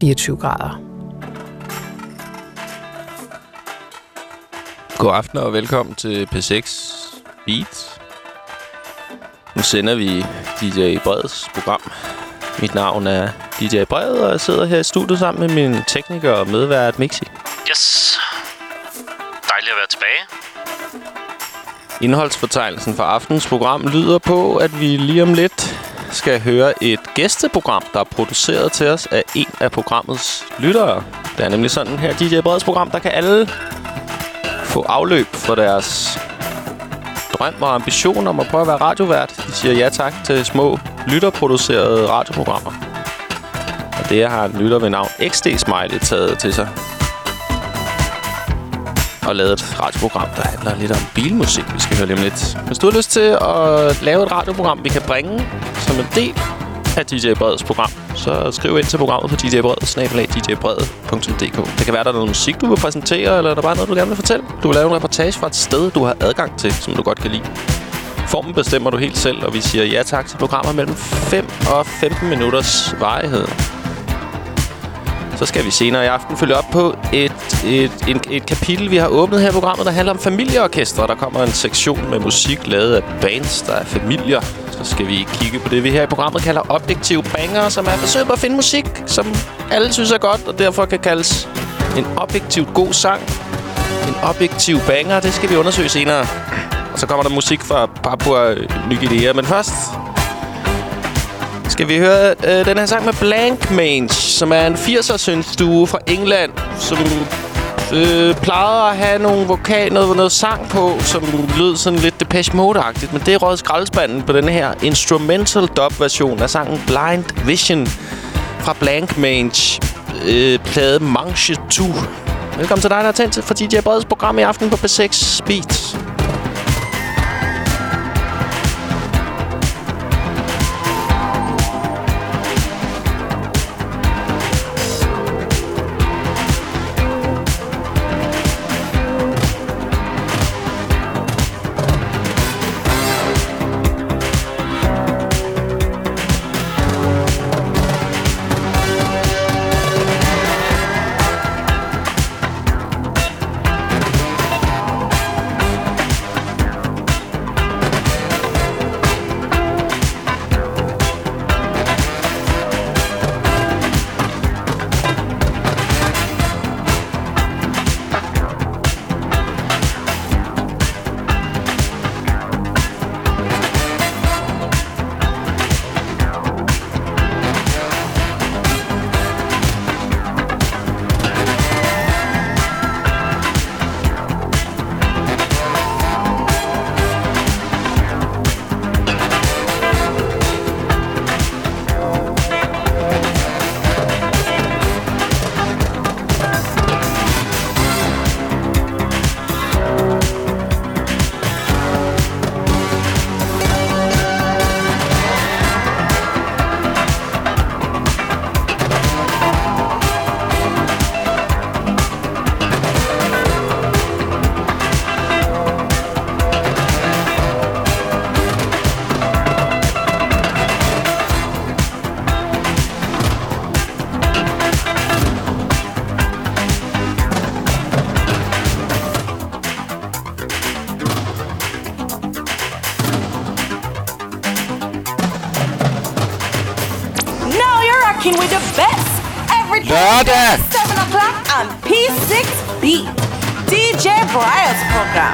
24 grader. God aften og velkommen til P6 Beat. Nu sender vi DJ Breds program. Mit navn er DJ Bred, og jeg sidder her i studiet sammen med min tekniker og medvært Mixi. Yes. Dejligt at være tilbage. Indholdsfortegnelsen for aftens program lyder på, at vi lige om lidt skal høre et gæsteprogram, der er produceret til os af en af programmets lyttere. Det er nemlig sådan her DJ Breds program, der kan alle få afløb for deres drøm og ambition om at prøve at være radiovært. De siger ja tak til små lytterproducerede radioprogrammer. Og det har en lytter ved navn XD Smiley taget til sig og lavet et radioprogram, der handler lidt om bilmusik. Vi skal høre lige om lidt. Hvis du har lyst til at lave et radioprogram, vi kan bringe som en del af DJ Breds program, så skriv ind til programmet på djbred@djbred.dk. Det kan være, der er noget musik, du vil præsentere, eller der er bare noget, du gerne vil fortælle. Du vil lave en reportage fra et sted, du har adgang til, som du godt kan lide. Formen bestemmer du helt selv, og vi siger ja tak til programmer mellem 5 og 15 minutters varighed. Så skal vi senere i aften følge op på et kapitel, vi har åbnet her i programmet, der handler om familieorkestre. Der kommer en sektion med musik lavet af bands, der er familier. Så skal vi kigge på det, vi her i programmet kalder objektive banger, som er forsøget på at finde musik, som alle synes er godt, og derfor kan kaldes en objektivt god sang. En objektiv banger, det skal vi undersøge senere. Og så kommer der musik fra Papua Ny Guinea. Men først skal vi høre den her sang med Blank Mange, som er en 80'er-synthduo fra England, som plejede at have noget sang på, som lød sådan lidt Depeche Mode-agtigt. Men det er røget skraldespanden på den her instrumental dub-version af sangen Blind Vision fra Blank Mange, plade Manche 2. Velkommen til dig, der er tændt for DJ Breds program i aften på P6 Beat. Lørdag 7 o'clock on P6 Beat. DJ Breds program.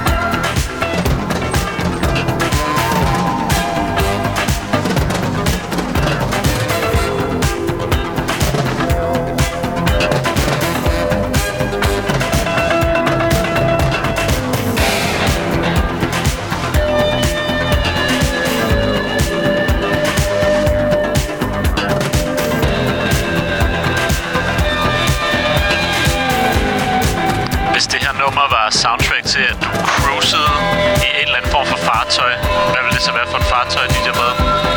Soundtrack til, at du cruisede i en eller anden form for fartøj. Hvad vil det så være for et fartøj, DJ Bred?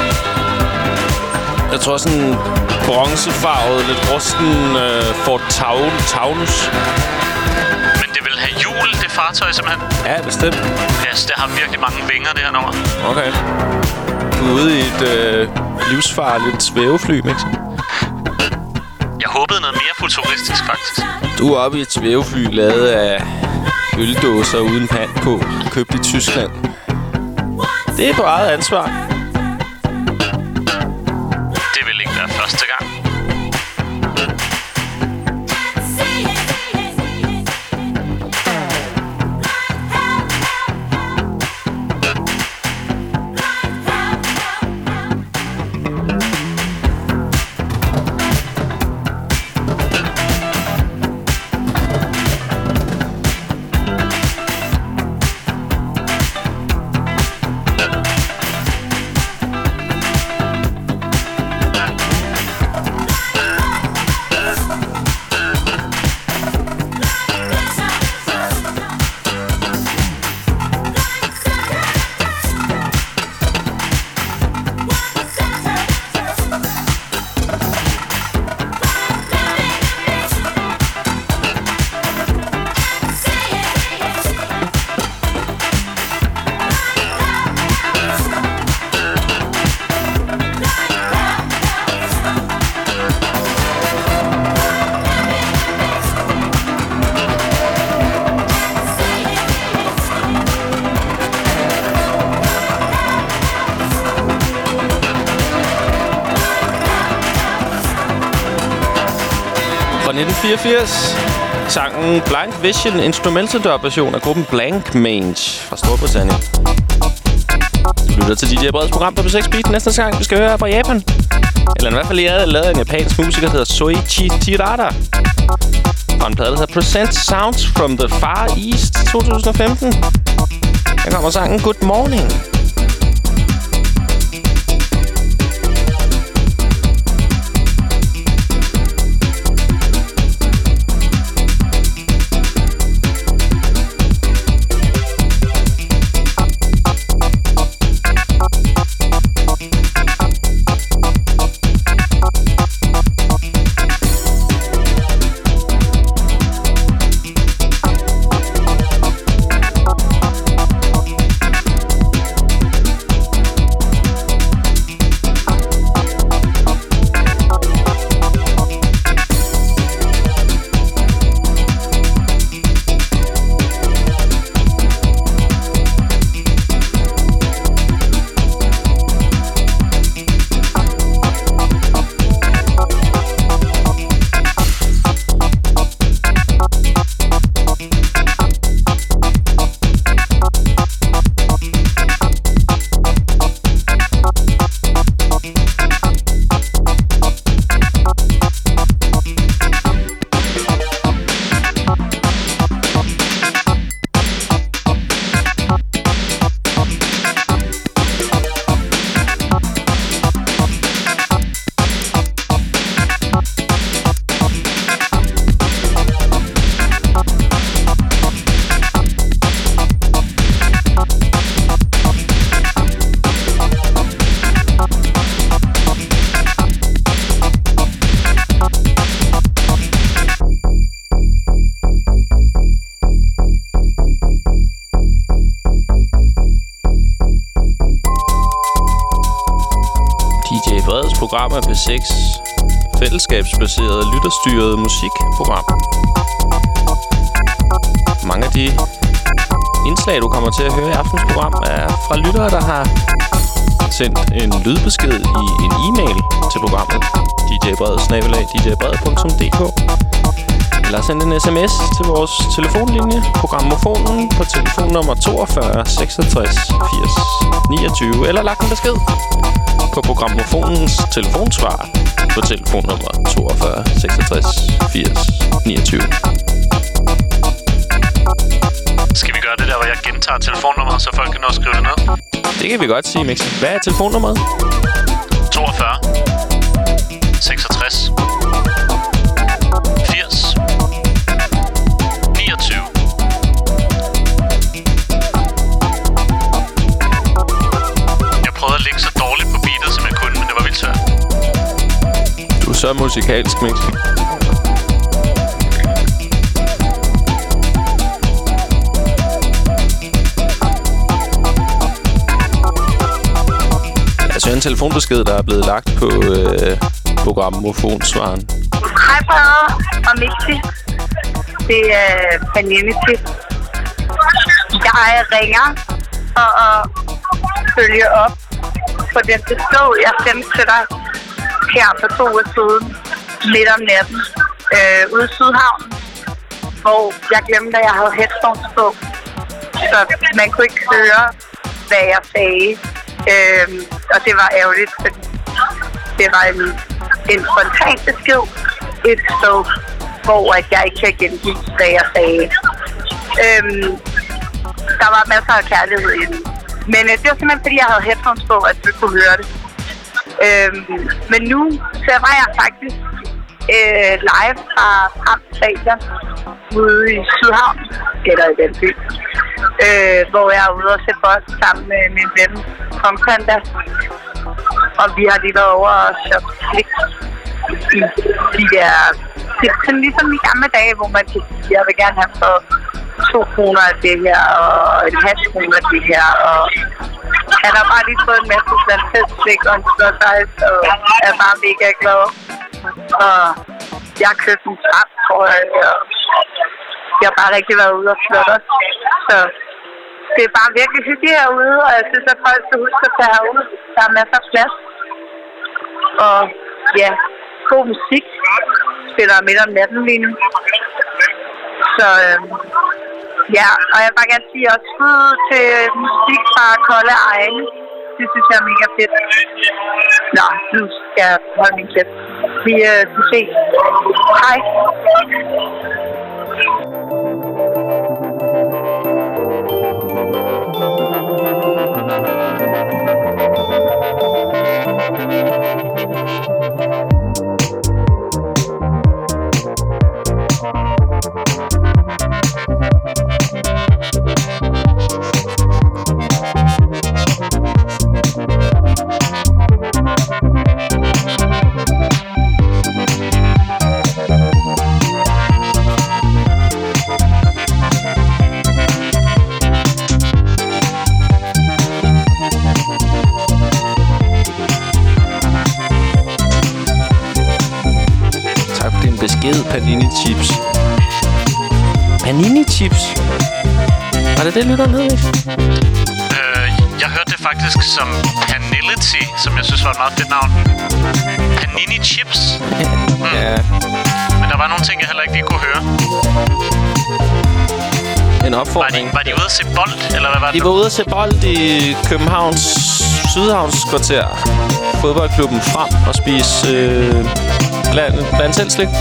Jeg tror sådan bronzefarvet, lidt rusten Ford Taunus. Men det vil have hjul, det fartøj simpelthen? Ja, bestemt. Yes, det har virkelig mange vinger, det her nummer. Okay. Du er ude i et livsfarligt svævefly, ikke? Jeg håber håbede noget mere futuristisk, faktisk. Du er oppe i et svævefly lavet af øldåser uden pand på, købt i Tyskland. Det er på eget ansvar. Det vil ikke være første gang. Fra 1984. Sangen Blind Vision, instrumental-version af gruppen Blank Mange fra Storbritannien. Du lytter til DJ Breds program på P6 Beat. Næste gang, vi skal høre fra Japan. Eller i hvert fald lavet af en japansk musiker, der hedder Soichi Tirada. Fra en plade, der hedder Present Sounds from the Far East 2015. Her kommer sangen Good Morning. Programmer P6. Fællesskabsbaseret, lytterstyret musikprogram. Mange af de indslag, du kommer til at høre i aftens program, er fra lyttere, der har sendt en lydbesked i en e-mail til programmet djbred@djbred.dk eller sendt en sms til vores telefonlinje, programmofonen, på telefonnummer 42 66 80 29, eller lagt en besked på programmofonens telefonsvar på telefonnummer 42 66 80 29. Skal vi gøre det der, hvor jeg gentager telefonnummeret, så folk kan nå at skrive det ned? Det kan vi godt sige, Mixi. Hvad er telefonnummeret? 42 66 80 29. Jeg prøvede at ligge så dårligt på beatet, som jeg kunne, men det var vildt svært. Du er så musikalsk, Mixi. Altså en telefonbesked, der er blevet lagt på programmofonsvaren. Hej Brede og Mixi. Det er Pernille. Jeg ringer for at følge op på den besked, jeg sendte til dig her for 2 uger siden, midt om natten, ude i Sydhavnen, hvor jeg glemte, at jeg havde headphones på, så man kunne ikke høre, hvad jeg sagde. Og det var ærgerligt, fordi det var en spontan besked et sted, hvor jeg ikke kan gengive, hvad jeg sagde. Der var masser af kærlighed i den. Men det var simpelthen, fordi jeg havde headphones på, at du kunne høre det. Men nu sender jeg faktisk live fra Pram Stadion ude i Sydhavn, eller i den by, hvor jeg er ude og se bold sammen med min ven Kompanda. Og vi har lige været over og shoppe slik i de der... Det er sådan ligesom i gamle dage, hvor man kan sige, jeg vil gerne have for 2 kroner af det her, og en halv kroner af det her, og han har bare lige fået en masse blandt og en slåsejs, og er bare mega glad. Og jeg har købt en trap, tror jeg, og jeg har bare rigtig været ude og flot os. Så det er bare virkelig hyggeligt herude, og jeg synes, at folk skal huske at tage herude. Der er masser af plads. Og ja, god musik spiller midt om natten lige nu. Så ja, og jeg vil bare gerne sige også skud til musik fra Kolde Egne. Det synes jeg er mega fedt. Nå, nu skal jeg holde min kæft. Vi ses. Hej. Besked Panini Chips. Panini Chips? Var det lytteren hed, ikke? Jeg hørte det faktisk som Panility, som jeg synes var et meget fedt navn. Panini Chips? Ja. Men der var nogle ting, jeg heller ikke lige kunne høre. En opfordring. Var de ude at se bold, eller hvad var det? De var ude at se bold i Københavns Sydhavnskvarter. Fodboldklubben Frem og spise blandt selv slik.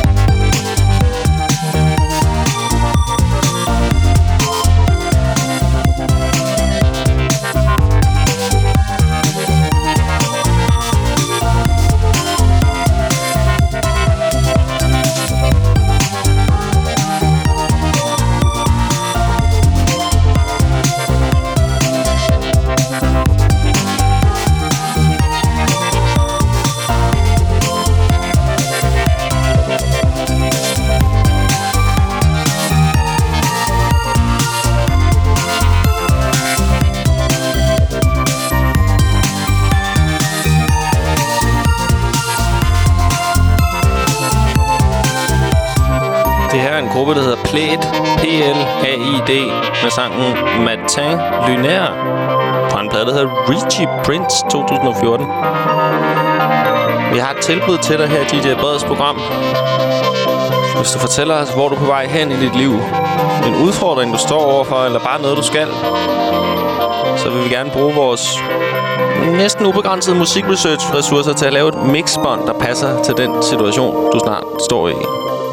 Gruppe, der hedder Plaid, P-L-A-I-D, med sangen Matin Lunaire fra en plade, der hedder Richie Prince 2014. Vi har et tilbud til dig her i DJ Breds program. Hvis du fortæller os, hvor du er på vej hen i dit liv, en udfordring, du står overfor, eller bare noget, du skal, så vil vi gerne bruge vores næsten ubegrænsede musikresearch-ressourcer til at lave et mixbånd, der passer til den situation, du snart står i.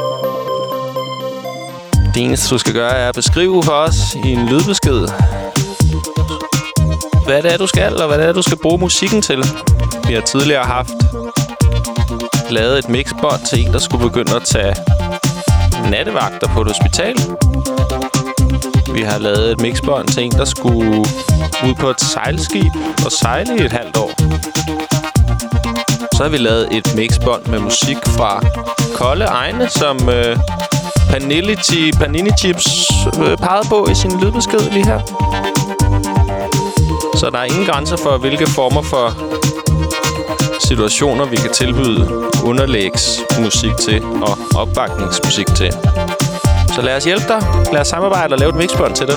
Det eneste, du skal gøre, er at beskrive for os i en lydbesked, hvad det er, du skal, og hvad det er, du skal bruge musikken til. Vi har tidligere lavet et mixbånd til en, der skulle begynde at tage nattevagter på et hospital. Vi har lavet et mixbånd til en, der skulle ud på et sejlskib og sejle i et halvt år. Så har vi lavet et mixbånd med musik fra Kolde Egne, som Panini Chips pegede på i sin lydbesked lige her. Så der er ingen grænser for, hvilke former for situationer, vi kan tilbyde underlægsmusik til og opbakningsmusik til. Så lad os hjælpe dig. Lad os samarbejde og lave et mixbånd til dig.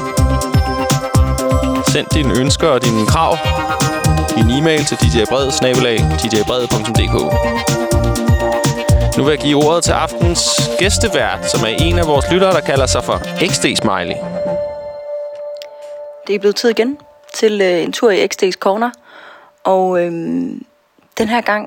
Send dine ønsker og dine krav i en e-mail til djbred@djbred.dk. Nu vil jeg give ordet til aftens gæstevært, som er en af vores lyttere, der kalder sig for XD Smiley. Det er blevet tid igen til en tur i XD's Corner. Og den her gang,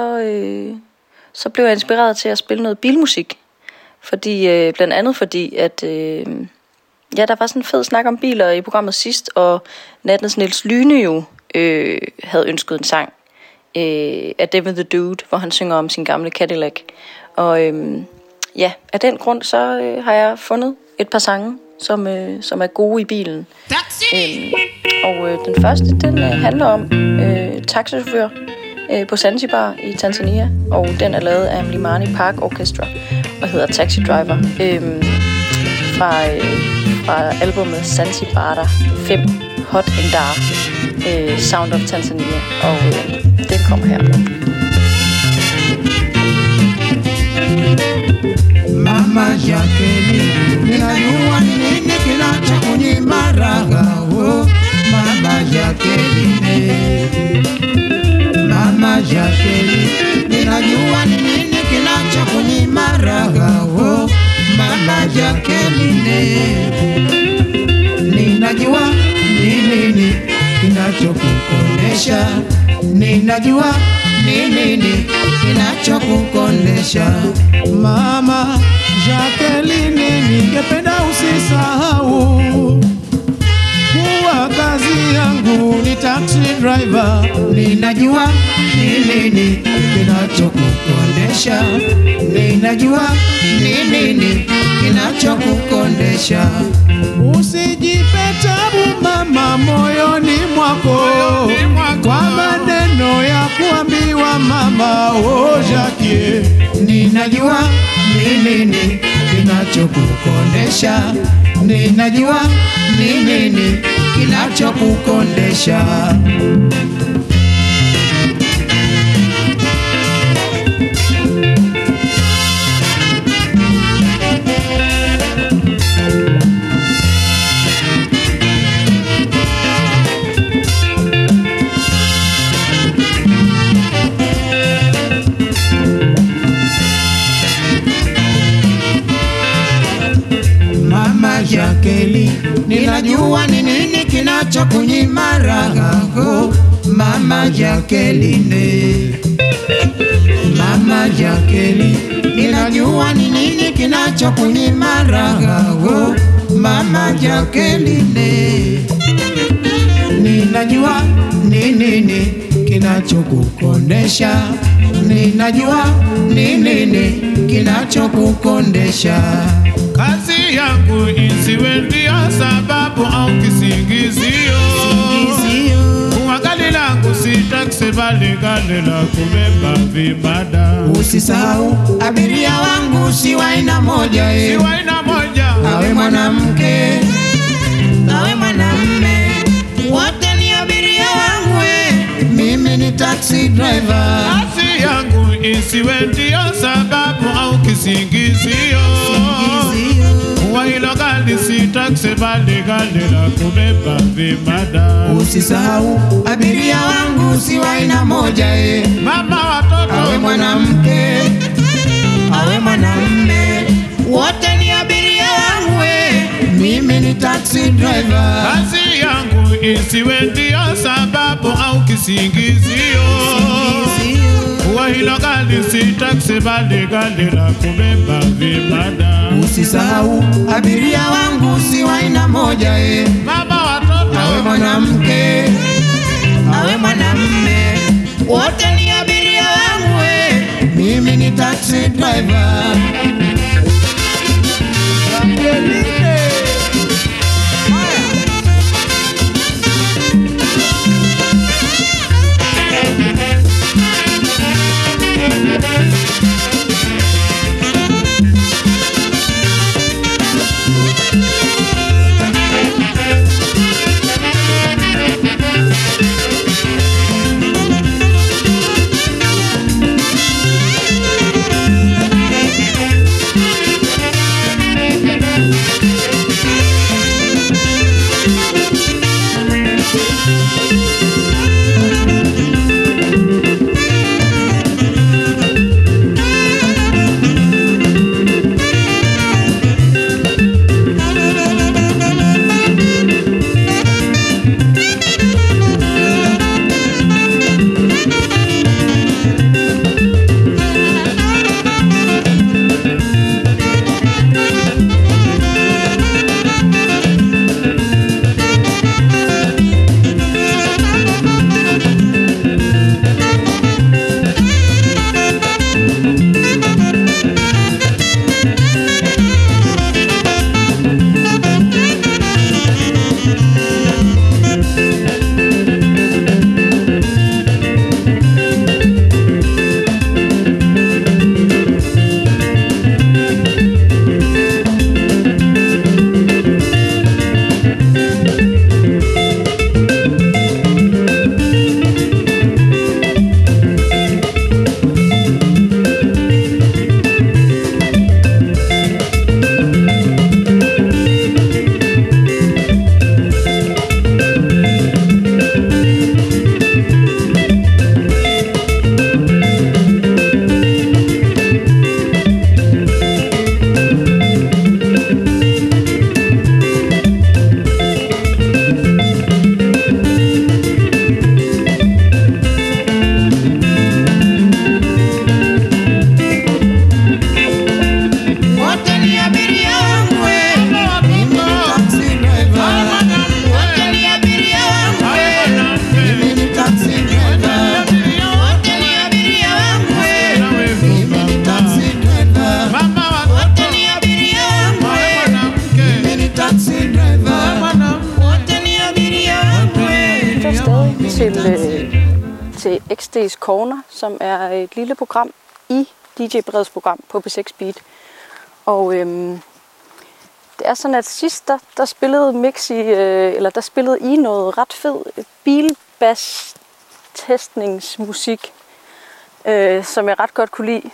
så blev jeg inspireret til at spille noget bilmusik. Blandt andet fordi, at der var sådan en fed snak om biler i programmet sidst, og Nattens Niels Lyne jo havde ønsket en sang af Devin the Dude, hvor han synger om sin gamle Cadillac. Og af den grund, så har jeg fundet et par sange, som er gode i bilen. Den første, den handler om taxichauffør på Zanzibar i Tanzania, og den er lavet af Mlimani Park Orchestra og hedder Taxi Driver fra albumet Zanzibar 5 Hot and Dark Sound of Tanzania, og den kommer her. Mama Jacqueline, ninajua ni nini kinachokunyima raha, oh Mama Jacqueline. Mama Jacqueline, ninajua ni nini kinachokunyima raha, oh Mama Jacqueline. Ninajua ni nini kinachokukondesha, ninajua ni nini kinachokukondesha. Mama Jacqueline, ningependa usisahau kuwa kazi yangu ni taxi driver. Ninajua ni nini kinachokukondesha, ninajua ni nini kinachokukondesha. Usijipe tabu mama moyoni mwako kwa maneno ya kuambiwa mama, oh Jackie. Ninajua ni nini kinachokukondesha, ninajua ni nini kinachokukondesha. Mama Jacqueline, ninajua ni nini kinachokunyima raha, oh Mama Jacqueline. Mama Jacqueline, ninajua ni nini kinachokunyima raha, oh Mama Jacqueline. Ninajua ni nini kinachokukondesha, ninajua ni nini kinachokukondesha. Kazi yangu isiwe ndio sababu au kisingizio. Gari langu si taxi bali gari la kubeba vibada. Usisahau abiria wangu si wa aina moja, si wa aina moja. Awe mwanamke, awe mwanamume, wote ni abiria wangu. Mimi ni taxi driver. Kazi yangu isiwe ndio sababu au kisingizio. Hilo gari si taxi bali gari la kubeba vibada. Usisahau abiria wangu si wa aina moja, mama watoto. Awe mwanamke, awe mwanamume, wote ni abiria wangu. Mimi ni taxi driver. Kazi yangu isiwe ndio sababu au kisingizio. Hilo gari si taxi bali gari la kubeba vibada. Usisahau abiria wangu si wa aina moja, mama watoto. Awe mwanamke, awe mwanamume, wote ni abiria wangu. Mimi ni taxi driver. til XD's Corner, som er et lille program i DJ Breds program på P6 Beat. Og det er sådan, at sidst der spillede der spillede I noget ret fed bilbass-testningsmusik, som jeg ret godt kunne lide.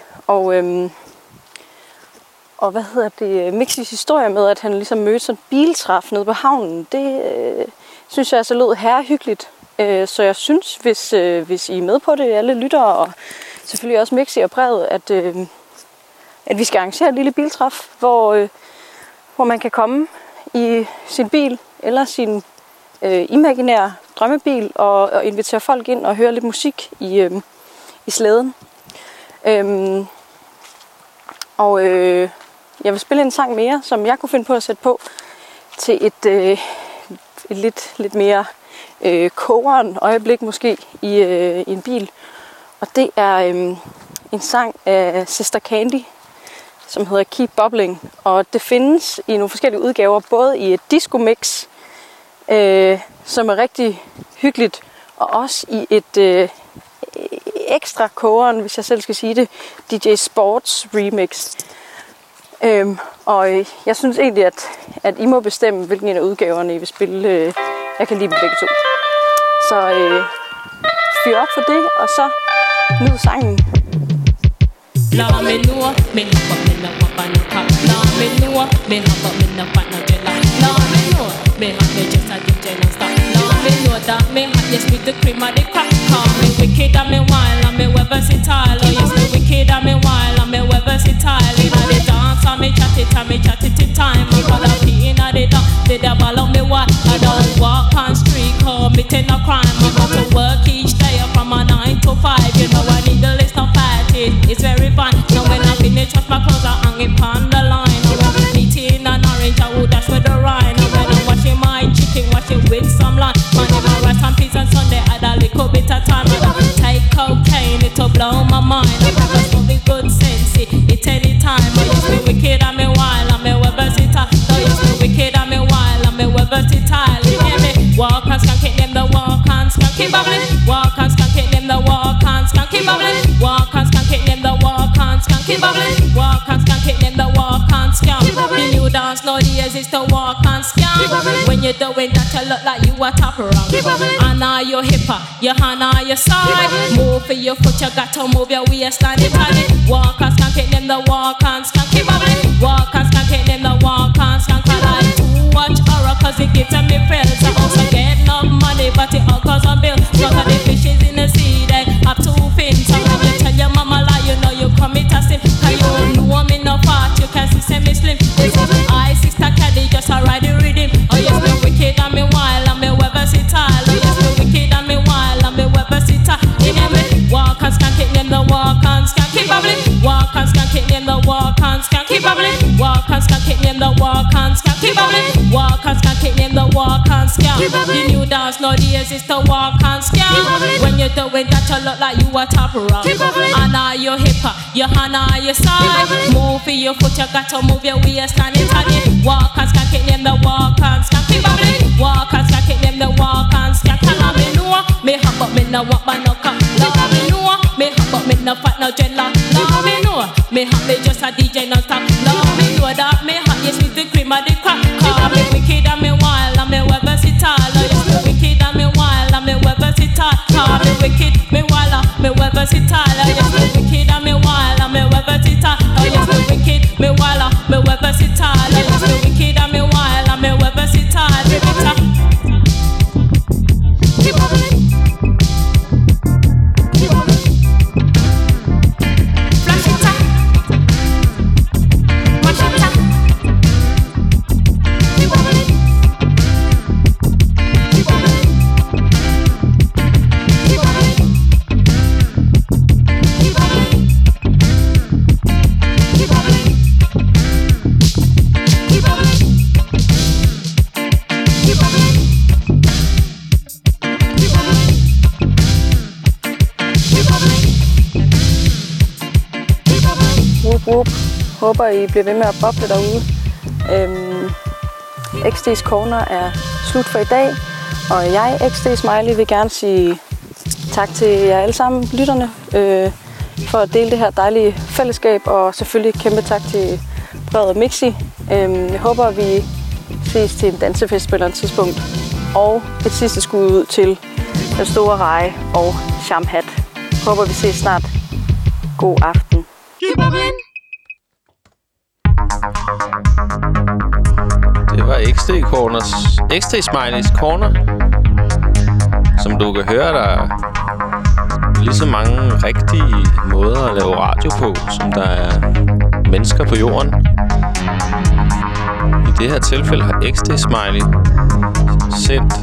Og Mixis historie med, at han ligesom mødte sådan en biltræf nede på havnen, det synes jeg altså lød herrehyggeligt. Så jeg synes, hvis I er med på det, alle lyttere, og selvfølgelig også Mixi og Brevet, at vi skal arrangere et lille biltræf, hvor man kan komme i sin bil eller sin imaginære drømmebil og invitere folk ind og høre lidt musik i slæden. Jeg vil spille en sang mere, som jeg kunne finde på at sætte på til et lidt mere kogeren øjeblik måske i en bil. Og det er en sang af Sister Candy, som hedder Keep Bubbling. Og det findes i nogle forskellige udgaver, både i et disco-mix, som er rigtig hyggeligt, og også i et ekstra kogeren, hvis jeg selv skal sige det, DJ Sports remix. Og jeg synes egentlig, at I må bestemme, hvilken en af udgaverne I vil spille. Jeg kan lide dem begge to. Så fyr op for det, og så nyd sangen. Yes, with the cream of the crack. Call me wicked and me wild and me versatile. Oh yes, me wicked and me wild and me versatile. Inna the dance and me chat it till time. Me got a pee inna the dance, they double on me what? I don't walk on street, committing a crime. I go to work each day from a 9 to 5. You know I need the list of parties, it's very fun. Now when I finish wash my clothes, I hang it on the line. Now when I'm eating an orange, I would dash with the rind. Now when I'm washing my chicken, wash it with some lime. And peace on Sunday, add a little bit of time. Take cocaine, it'll blow my mind. I never smoke the good sense, it any time. I used to be wicked and me wild and me versatile. I used to be wicked and me wild and me versatile. You hear me? Walk and skank it, them the walk and skank it bubbling. Walk and skank it, them the walk and skank it bubbling. Walk and skank it, them the walk and skank it bubbling. Walk and skank it, them the walk and skank. The new dance nowadays is to walk and skank. When you're doing that, you look like you a top rank. And now you're hipper, your hand on your side. Move for your foot, you got to move your waistline. Walk and skank it, them the walk and skank it bubbling. Walk and skank it, them the walk and skank. I like to watch horror cause it gives me thrills. I also get no money but it all cause I'm bills. Look at the fishes in the sea, they have 2 fins. So when you tell your mama lie, you know you commit a sin. Cause you know I'm in no fat, you can see semi slim. This is I, Sister Caddy, just a ride the rhythm. Oh yes, me wicked and me wild and me versatile. Oh yes, me wicked and me wild and me versatile. You hear me? Walk and skank it, them the walk and skank it bubbling. Walk and skank it, them the walk and skank it bubbling. Walk and skank it, them the walk and skank it bubbling. Walk and skank it, them the walk and skank. The new dance nowadays is to walk and skank. When you're doing that, you look like you a top rock. And now you're hipper, your hand on your side. Move for your foot, you got to move your waistline inside. Walk and skank it, them the walk and skank it bubbling. Walk and skank it, them the walk and skank. And me know, me hop up, me no walk by no cock. Love me know, me hop up, me no fat no dreadlock. Love me know, me hop, me just a DJ non stop. Love me know that me hot, yes with the cream of the crack. Call me wicked and me wild and me versatile. Yes me wicked and me wild and me versatile. Call me wicked, me wild and me versatile. Yes me wicked and me wild and me versatile. Yes me wicked, me wild and me versatile. Yes me wicked and me wild and me versatile. Håber I bliver ved med at boble derude. XD's Corner er slut for i dag, og jeg, XD Smiley, vil gerne sige Tak til jer alle sammen, lytterne, for at dele det her dejlige fællesskab, og selvfølgelig kæmpe tak til Brevet og Mixi. Jeg håber, at vi ses til en dansefest på et eller andet tidspunkt. Og et sidste skud ud til Den Store Reje og Shamhat. Håber, vi ses snart. God aften. Det var XD Smileys Corner. Som du kan høre, der er lige så mange rigtige måder at lave radio på, som der er mennesker på jorden. I det her tilfælde har XD Smiley sendt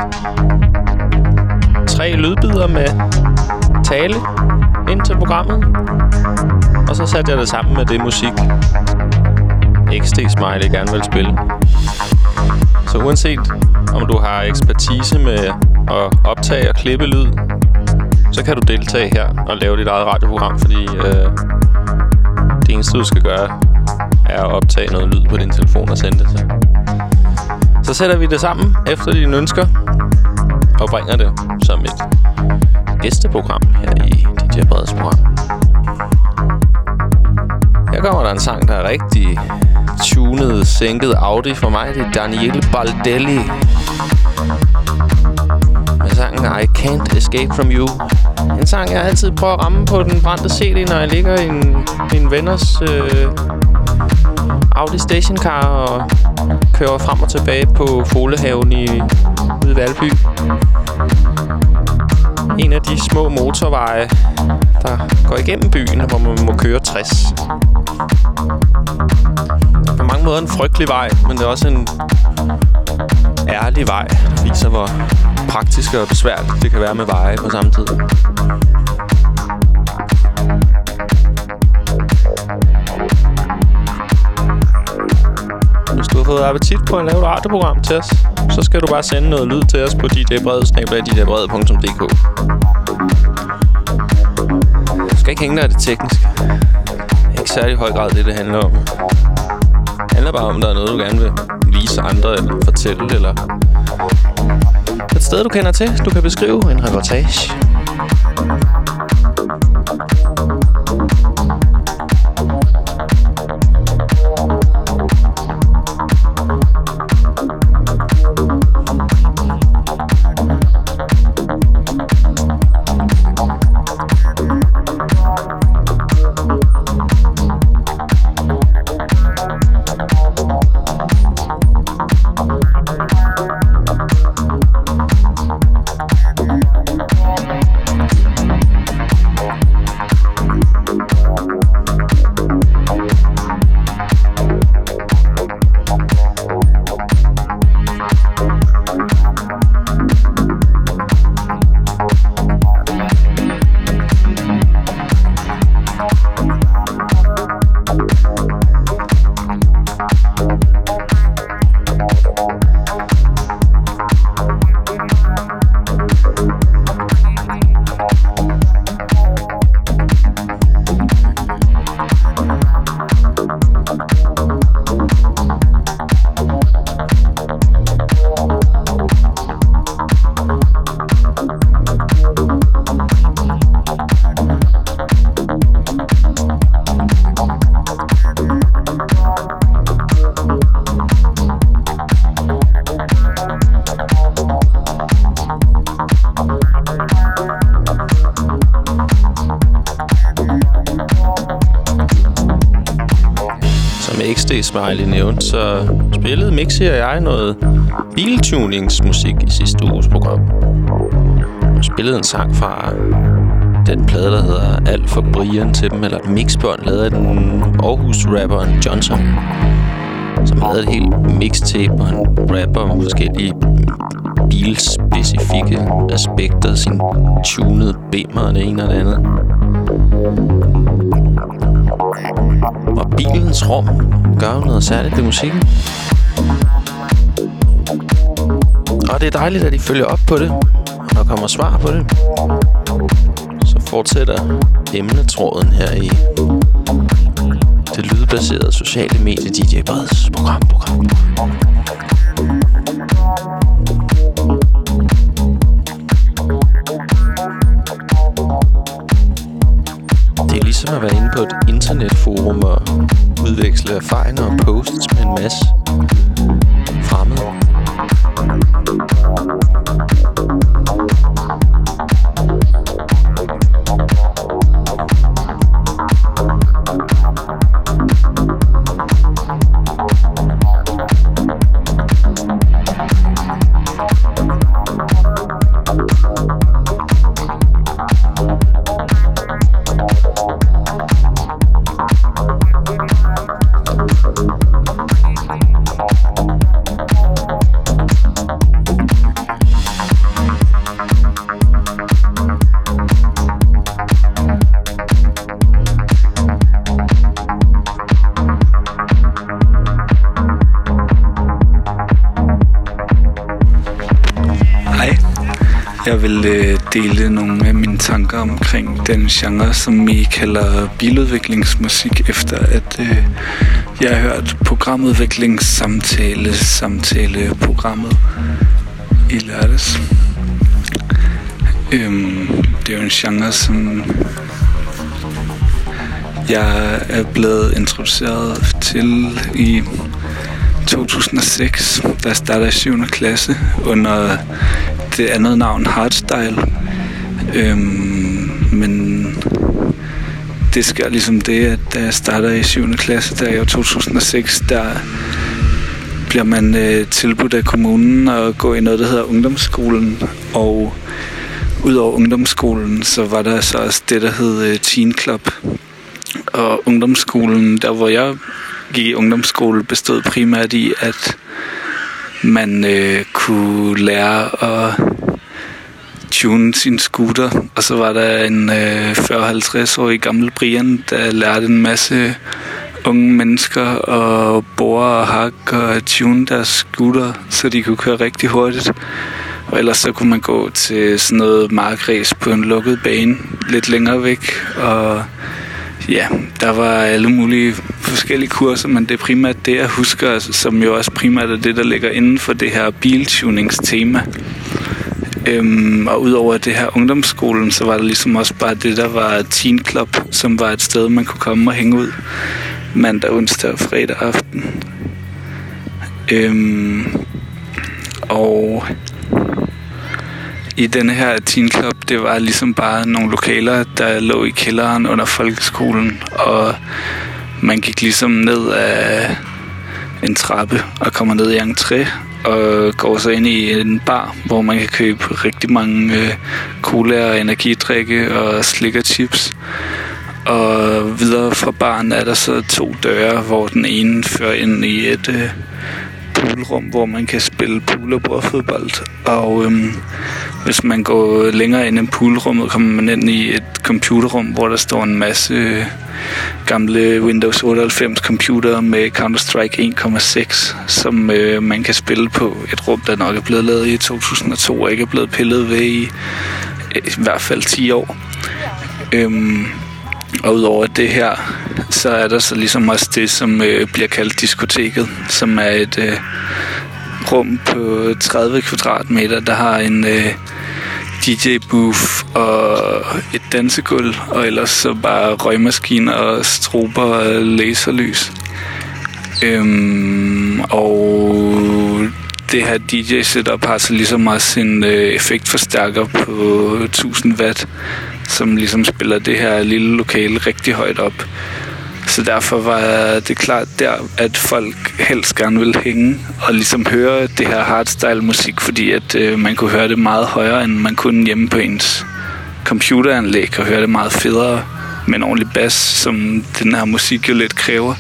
3 lydbidder med tale ind til programmet. Og så satte jeg det sammen med det musik, XD Smiley gerne vil spille. Så uanset om du har ekspertise med at optage og klippe lyd, så kan du deltage her og lave dit eget radioprogram, fordi det eneste du skal gøre er at optage noget lyd på din telefon og sende det. Så sætter vi det sammen efter dine ønsker og bringer det som et gæsteprogram her i DJ Breds program. Her kommer der en sang, der er rigtig tunet, sænket Audi for mig. Det er Daniele Baldelli med sangen I Can't Escape From You. En sang, jeg altid prøver at ramme på den brændte CD, når jeg ligger i min venners Audi stationcar og kører frem og tilbage på Folehaven ude i Valby. En af de små motorveje, der går igennem byen, hvor man må køre 60. På mange måder en frygtelig vej, men det er også en ærlig vej. Det viser, hvor praktisk og besværligt det kan være med veje på samme tid. Hvis du har fået appetit på at lave et radioprogram til os, så skal du bare sende noget lyd til os på djbrede@djbrede.dk. Du skal ikke hænge dig af det tekniske. Ikke særlig høj grad det handler om. Det handler bare om, at der er noget, du gerne vil vise andre eller fortælle, eller et sted, du kender til. Du kan beskrive en reportage. Smiley nævnt, så spillede Mixi og jeg noget biltuningsmusik i sidste uges program. Jeg spillede en sang fra den plade, der hedder Alt for Brian til dem, eller mixbånd, lavet af den Aarhus-rapperen Johnson, som lavede et helt mixtape, og han rapper om forskellige bilspecifikke aspekter, sin tunede bimmer og det ene og det andet. Og bilens rum gør jo noget særligt ved musikken. Og det er dejligt, at I følger op på det, og der kommer svar på det. Så fortsætter emnetråden her i det lydbaserede sociale medie DJ Breds program. spændende at være inde på et internetforum og udveksle erfaringer og posts med en masse fremmede. Jeg vil dele nogle af mine tanker omkring den genre, som vi kalder biludviklingsmusik, efter at jeg har hørt programmet i lørdags. Det er jo en genre, som jeg er blevet introduceret til i 2006, da jeg startede i 7. klasse under det andet navn Hardstyle. Men det sker ligesom det, at da jeg starter i 7. klasse, der i 2006, der bliver man tilbudt af kommunen at gå i noget, der hedder ungdomsskolen. Og udover ungdomsskolen, så var der så også det, der hed Teen Club. Og ungdomsskolen, der hvor jeg gik i ungdomsskole, bestod primært i, at man kunne lære at tune sin scooter. Og så var der en 40-50-årig gammel Brian, der lærte en masse unge mennesker at bore og hakke og tune deres scooter, så de kunne køre rigtig hurtigt. Og ellers så kunne man gå til sådan noget markræs på en lukket bane lidt længere væk. Og ja, der var alle mulige forskellige kurser, men det er primært det, jeg husker, som jo også primært er det, der ligger inden for det her biltuningstema. Og udover det her ungdomsskolen, så var der ligesom også bare det, der var Teen Club, som var et sted, man kunne komme og hænge ud mandag, onsdag og fredag aften. Og i denne her Teen Club, det var ligesom bare nogle lokaler, der lå i kælderen under folkeskolen, og man gik ligesom ned af en trappe og kommer ned i entré og går så ind i en bar, hvor man kan købe rigtig mange cola og energidrikke og slik og chips. Og videre fra baren er der så 2 døre, hvor den ene fører ind i et poolrum, hvor man kan spille pool og bordfodbold. Og hvis man går længere ind i poolrummet, kommer man ind i et computerrum, hvor der står en masse gamle Windows 98 computere med Counter-Strike 1.6, som man kan spille på. Et rum, der nok er blevet lavet i 2002 og ikke er blevet pillet ved i hvert fald 10 år. Og udover det her, så er der så ligesom også det, som bliver kaldt diskoteket, som er et rum på 30 kvadratmeter, der har en DJ-booth og et dansegulv, og ellers så bare røgmaskiner og strober og laserlys. Og det her DJ-setup har så ligesom også en effektforstærker på 1000 watt, som ligesom spiller det her lille lokale rigtig højt op. Så derfor var det klart der, at folk helst gerne ville hænge og ligesom høre det her hardstyle musik, fordi at man kunne høre det meget højere, end man kunne hjemme på ens computeranlæg, og høre det meget federe med en ordentlig bass, som den her musik jo lidt kræver.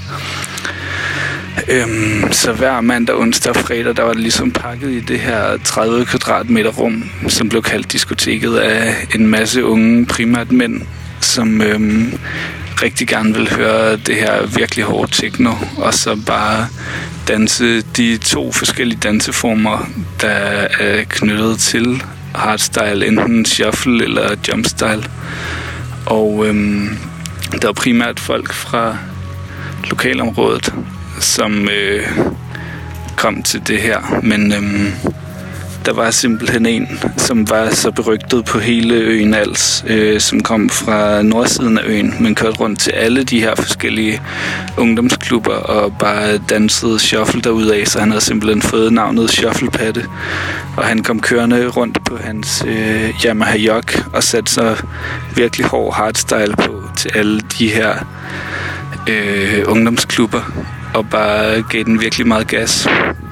Så hver mandag, onsdag og fredag, der var det ligesom pakket i det her 30 kvadratmeter rum, som blev kaldt diskoteket, af en masse unge, primært mænd, som rigtig gerne vil høre det her virkelig hårde techno, og så bare danse de 2 forskellige danseformer, der er knyttet til hardstyle, enten shuffle eller jumpstyle. Og der var primært folk fra lokalområdet, som kom til det her, men der var simpelthen en, som var så berygtet på hele øen Als, som kom fra nordsiden af øen, men kørte rundt til alle de her forskellige ungdomsklubber og bare dansede shuffle derudaf, så han havde simpelthen fået navnet Shufflepatte. Og han kom kørende rundt på hans Yamaha Yok og satte så virkelig hård hardstyle på til alle de her ungdomsklubber og bare gav den virkelig meget gas.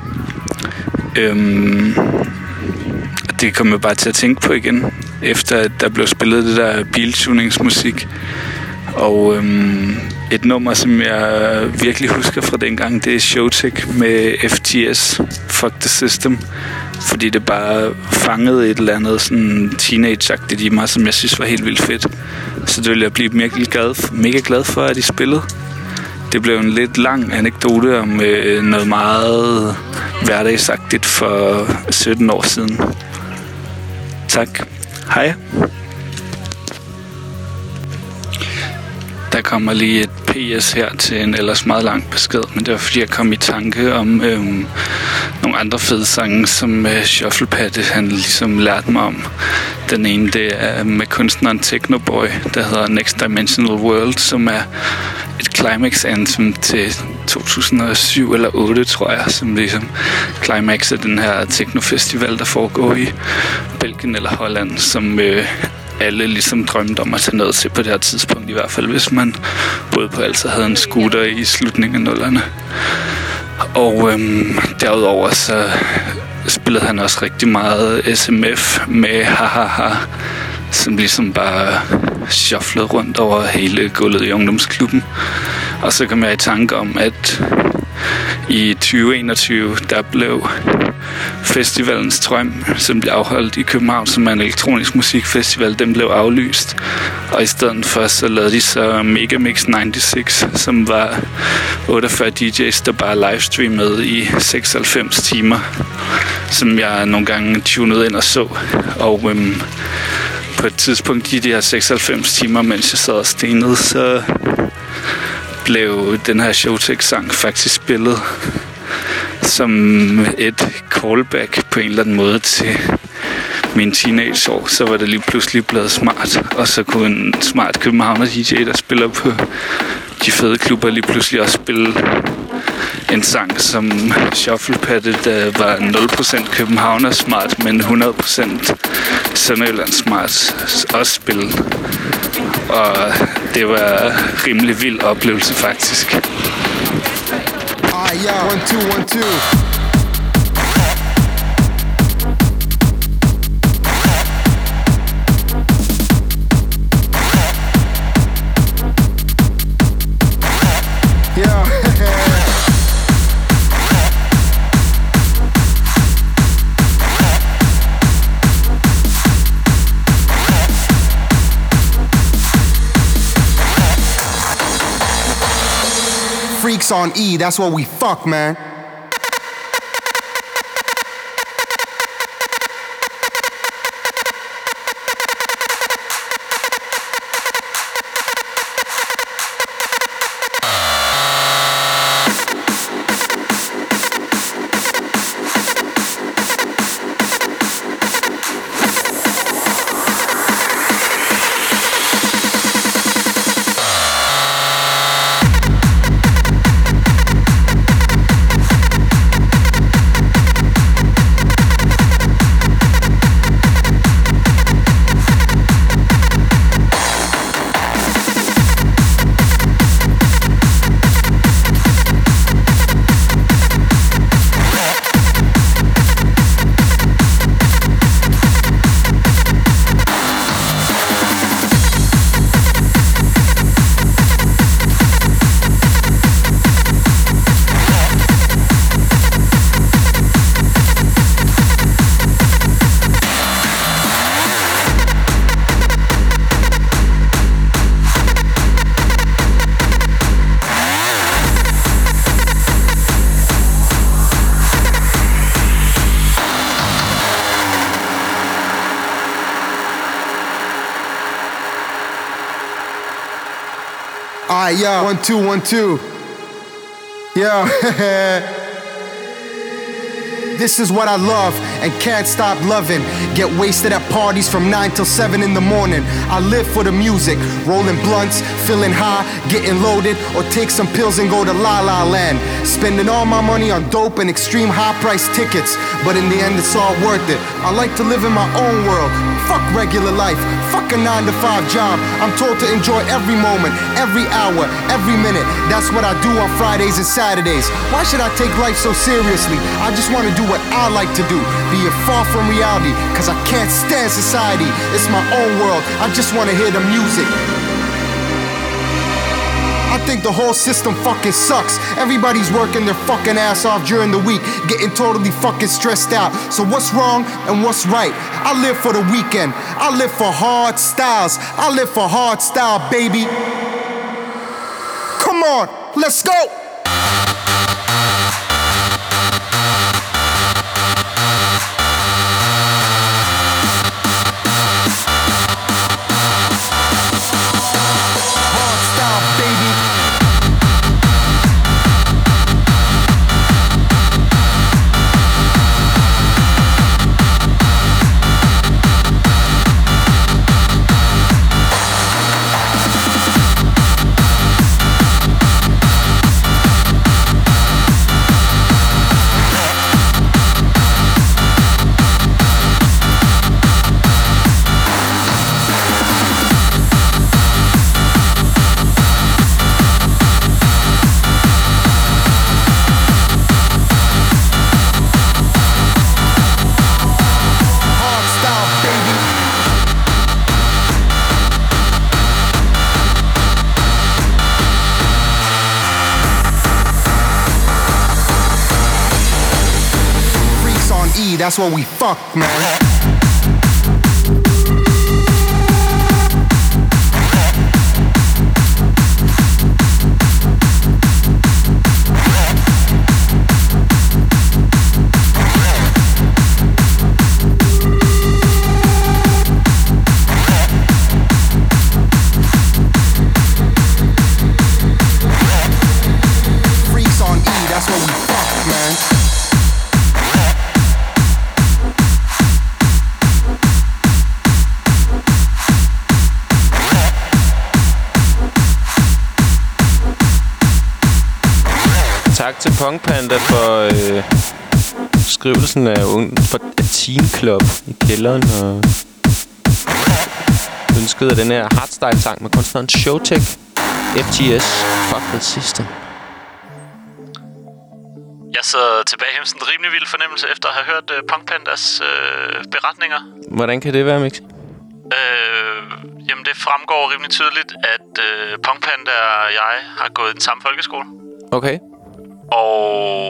Det kom jeg bare til at tænke på igen, efter at der blev spillet det der biltuningsmusik. Og et nummer, som jeg virkelig husker fra dengang, det er Showtek med FTS, Fuck the System. Fordi det bare fangede et eller andet sådan teenage-agtigt i mig, som jeg synes var helt vildt fedt. Så det ville jeg blive mega glad for, at de spillede. Det blev en lidt lang anekdote om noget meget hverdagsagtigt for 17 år siden. Tak. Hej. Der kommer lige et PS her til en ellers meget lang besked, men det var fordi jeg kom i tanke om nogle andre fede sange, som Shufflepatte han ligesom lærte mig om. Den ene, det er med kunstneren Technoboy, der hedder Next Dimensional World, som er et climax anthem til 2007 eller 2008, tror jeg, som ligesom climax af den her technofestival, der foregår i Belgien eller Holland, som alle ligesom drømte om at tage noget til på det her tidspunkt, i hvert fald hvis man boede på Als og havde en scooter i slutningen af 00'erne. Og derudover så spillede han også rigtig meget SMF med Hahaha, som ligesom bare shufflede rundt over hele gulvet i ungdomsklubben. Og så kom jeg i tanke om, at i 2021, der blev festivalens Drøm, som blev afholdt i København, som er en elektronisk musikfestival, den blev aflyst. Og i stedet for, så lavede de så Megamix 96, som var 48 DJ's, der bare livestreamede i 96 timer, som jeg nogle gange tunede ind og så. Og på et tidspunkt i de her 96 timer, mens jeg sad og stenede, så blev den her Showtek-sang faktisk spillet som et callback på en eller anden måde til mine teenageår. Så var det lige pludselig blevet smart, og så kunne en smart københavner DJ, der spiller på de fede klubber, lige pludselig også spille en sang som Shufflepatte, der var 0% københavner smart, men 100% Sønderjylland smart også spille. Og det var en rimelig vild oplevelse faktisk. Yeah, 1, 2, 1, 2. Freaks on E, that's what we fuck, man. Alright, yo, 1, 2, 1, 2. Yo, This is what I love and can't stop loving. Get wasted at parties from 9 till 7 in the morning. I live for the music, rolling blunts, feeling high, getting loaded, or take some pills and go to La La Land. Spending all my money on dope and extreme high price tickets, but in the end it's all worth it. I like to live in my own world. Fuck regular life, fuck a 9-to-5 job. I'm told to enjoy every moment, every hour, every minute. That's what I do on Fridays and Saturdays. Why should I take life so seriously? I just want to do what I like to do, be it far from reality, cause I can't stand society. It's my own world, I just want to hear the music. I think the whole system fucking sucks. Everybody's working their fucking ass off during the week, getting totally fucking stressed out. So what's wrong and what's right? I live for the weekend. I live for hard styles. I live for hard style, baby. Come on, let's go! That's what we fuck, man. Freaks on E, that's what we fuck, man. Tak til Punk Panda for skrivelsen af Teen Club i kælderen og ønskede den her hardstyle-sang med kunstneren Showtek. FTS. Fuck the system. Jeg sidder tilbage med sådan en rimelig vild fornemmelse efter at have hørt Punk Pandas beretninger. Hvordan kan det være, Mix? Jamen, det fremgår rimelig tydeligt, at Punk Panda og jeg har gået i den samme folkeskole. Okay. Og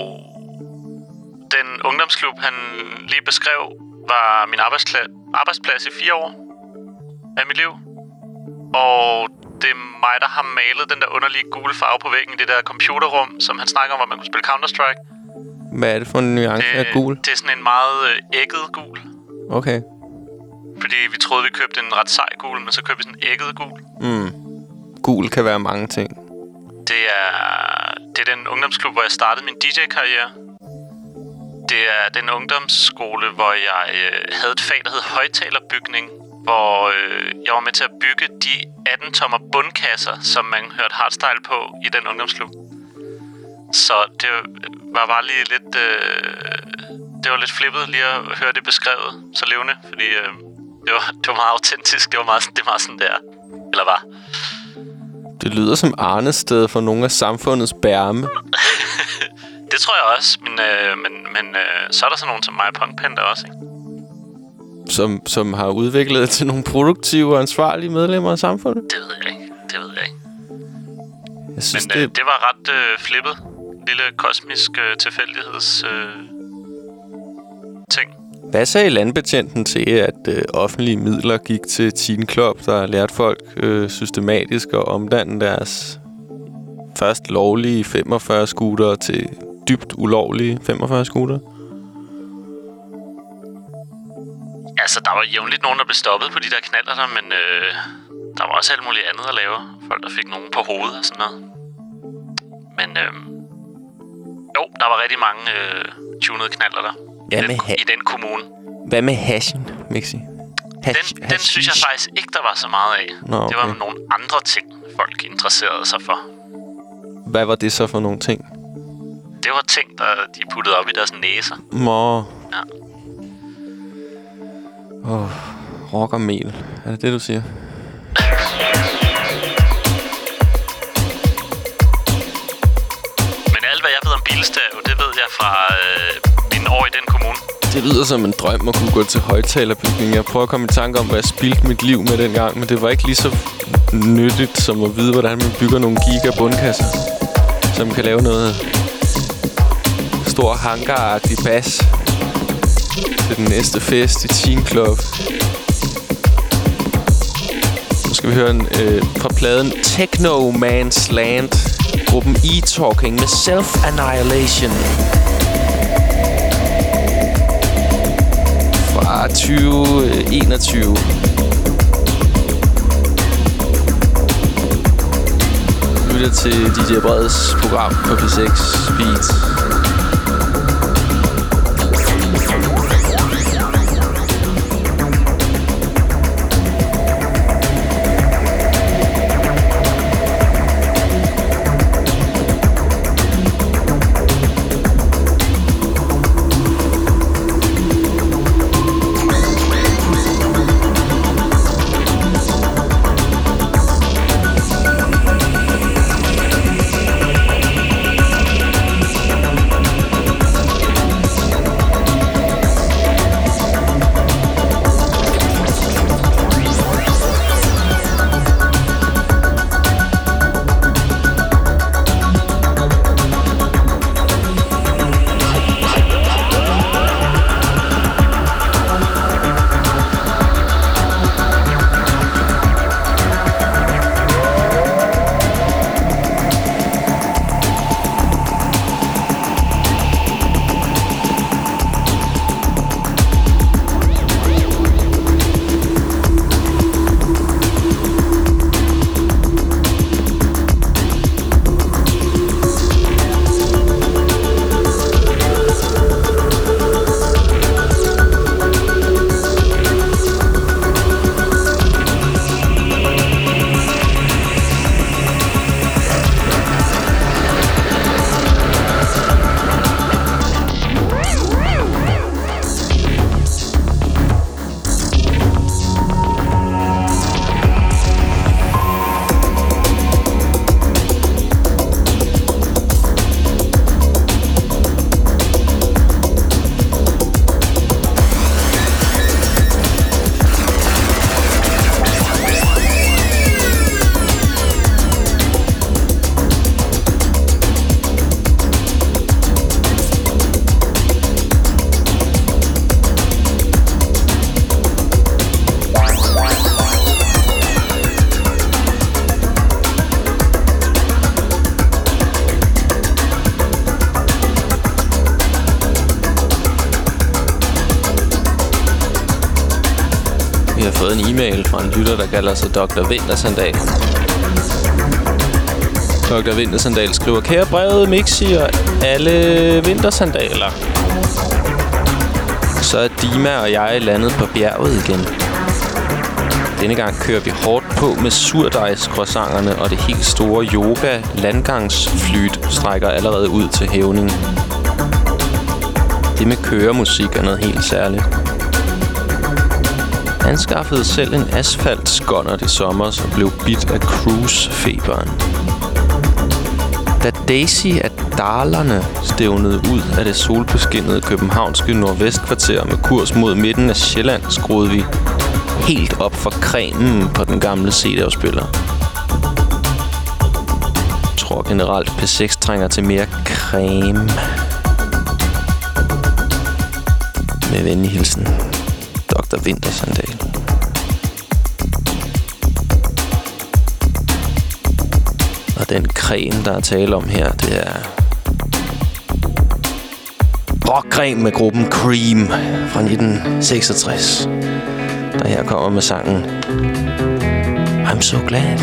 den ungdomsklub, han lige beskrev, var min arbejdsplads i 4 år af mit liv. Og det er mig, der har malet den der underlige gule farve på væggen i det der computerrum, som han snakker om, hvor man kunne spille Counter-Strike. Hvad er det for en nuance af gul? Det er sådan en meget ægget gul. Okay. Fordi vi troede, vi købte en ret sej gul, men så købte vi sådan en ægget gul. Gul kan være mange ting. Det er den ungdomsklub, hvor jeg startede min DJ-karriere. Det er den ungdomsskole, hvor jeg havde et fag, der hed højtalerbygning, hvor jeg var med til at bygge de 18-tommer bundkasser, som man hørte hardstyle på i den ungdomsklub. Så det var bare lige lidt... det var lidt flippet lige at høre det beskrevet så levende, fordi det var meget autentisk. Det var meget sådan der. Eller var. Det lyder som arnested for nogle af samfundets bærme. Det tror jeg også, men så er der sådan nogen som mig og Punk Panda også, ikke? Som har udviklet det til nogle produktive og ansvarlige medlemmer af samfundet? Det ved jeg ikke. Jeg synes, men det var ret flippet. Lille kosmisk tilfældigheds ting. Hvad sagde landbetjenten til, at offentlige midler gik til Teen Club, der lærte folk systematisk at omdanne deres først lovlige 45-scooter til dybt ulovlige 45-scooter? Altså, der var jævnligt nogen, der blev stoppet på de der knallerter, men der var også alt muligt andet at lave. Folk, der fik nogen på hovedet og sådan noget. Men jo, der var rigtig mange tunede knallerter i den kommune. Hvad med hashen, Mixi? Den synes jeg faktisk ikke, der var så meget af. Nå, okay. Det var nogle andre ting, folk interesserede sig for. Hvad var det så for nogle ting? Det var ting, der de puttede op i deres næser. Ja. Rockermel. Er det det, du siger? Men alt, hvad jeg ved om bilstæv, det ved jeg fra mine år i den kommune. Det lyder som en drøm at kunne gå til højtalerbygning. Jeg prøver at komme i tanke om, hvad jeg spildte mit liv med dengang, men det var ikke lige så nyttigt som at vide, hvordan man bygger nogle giga-bundkasser, som kan lave noget stor hangar-agtig bas til den næste fest i Teen Club. Nu skal vi høre fra pladen Techno Man's Land, gruppen E-Talking med Self-Annihilation. Fra 2021. Lytter til DJ Breds program på P6 Beat. fået en e-mail fra en lytter, der kalder sig Dr. Vintersandal. Dr. Vintersandal skriver: Kære brevet, Mixi og alle vintersandaler. Så er Dima og jeg landet på bjerget igen. Denne gang kører vi hårdt på med surdejscroissanterne, og det helt store yoga-landgangsflyt strækker allerede ud til hævning. Det med køremusik er noget helt særligt. Han skaffede selv en asfaltskonnert i sommer, som blev bidt af cruise-feberen. Da Daisy af Darlerne stævnede ud af det solbeskinnede københavnske nordvestkvarter med kurs mod midten af Sjælland, skruede vi helt op for cremen på den gamle CD-afspiller. Jeg tror generelt, P6 trænger til mere creme. Med venlig hilsen, Dr. Vintersandal. Og den creme, der er tale om her, det er rockcreme med gruppen Cream fra 1966, der her kommer med sangen I'm So Glad.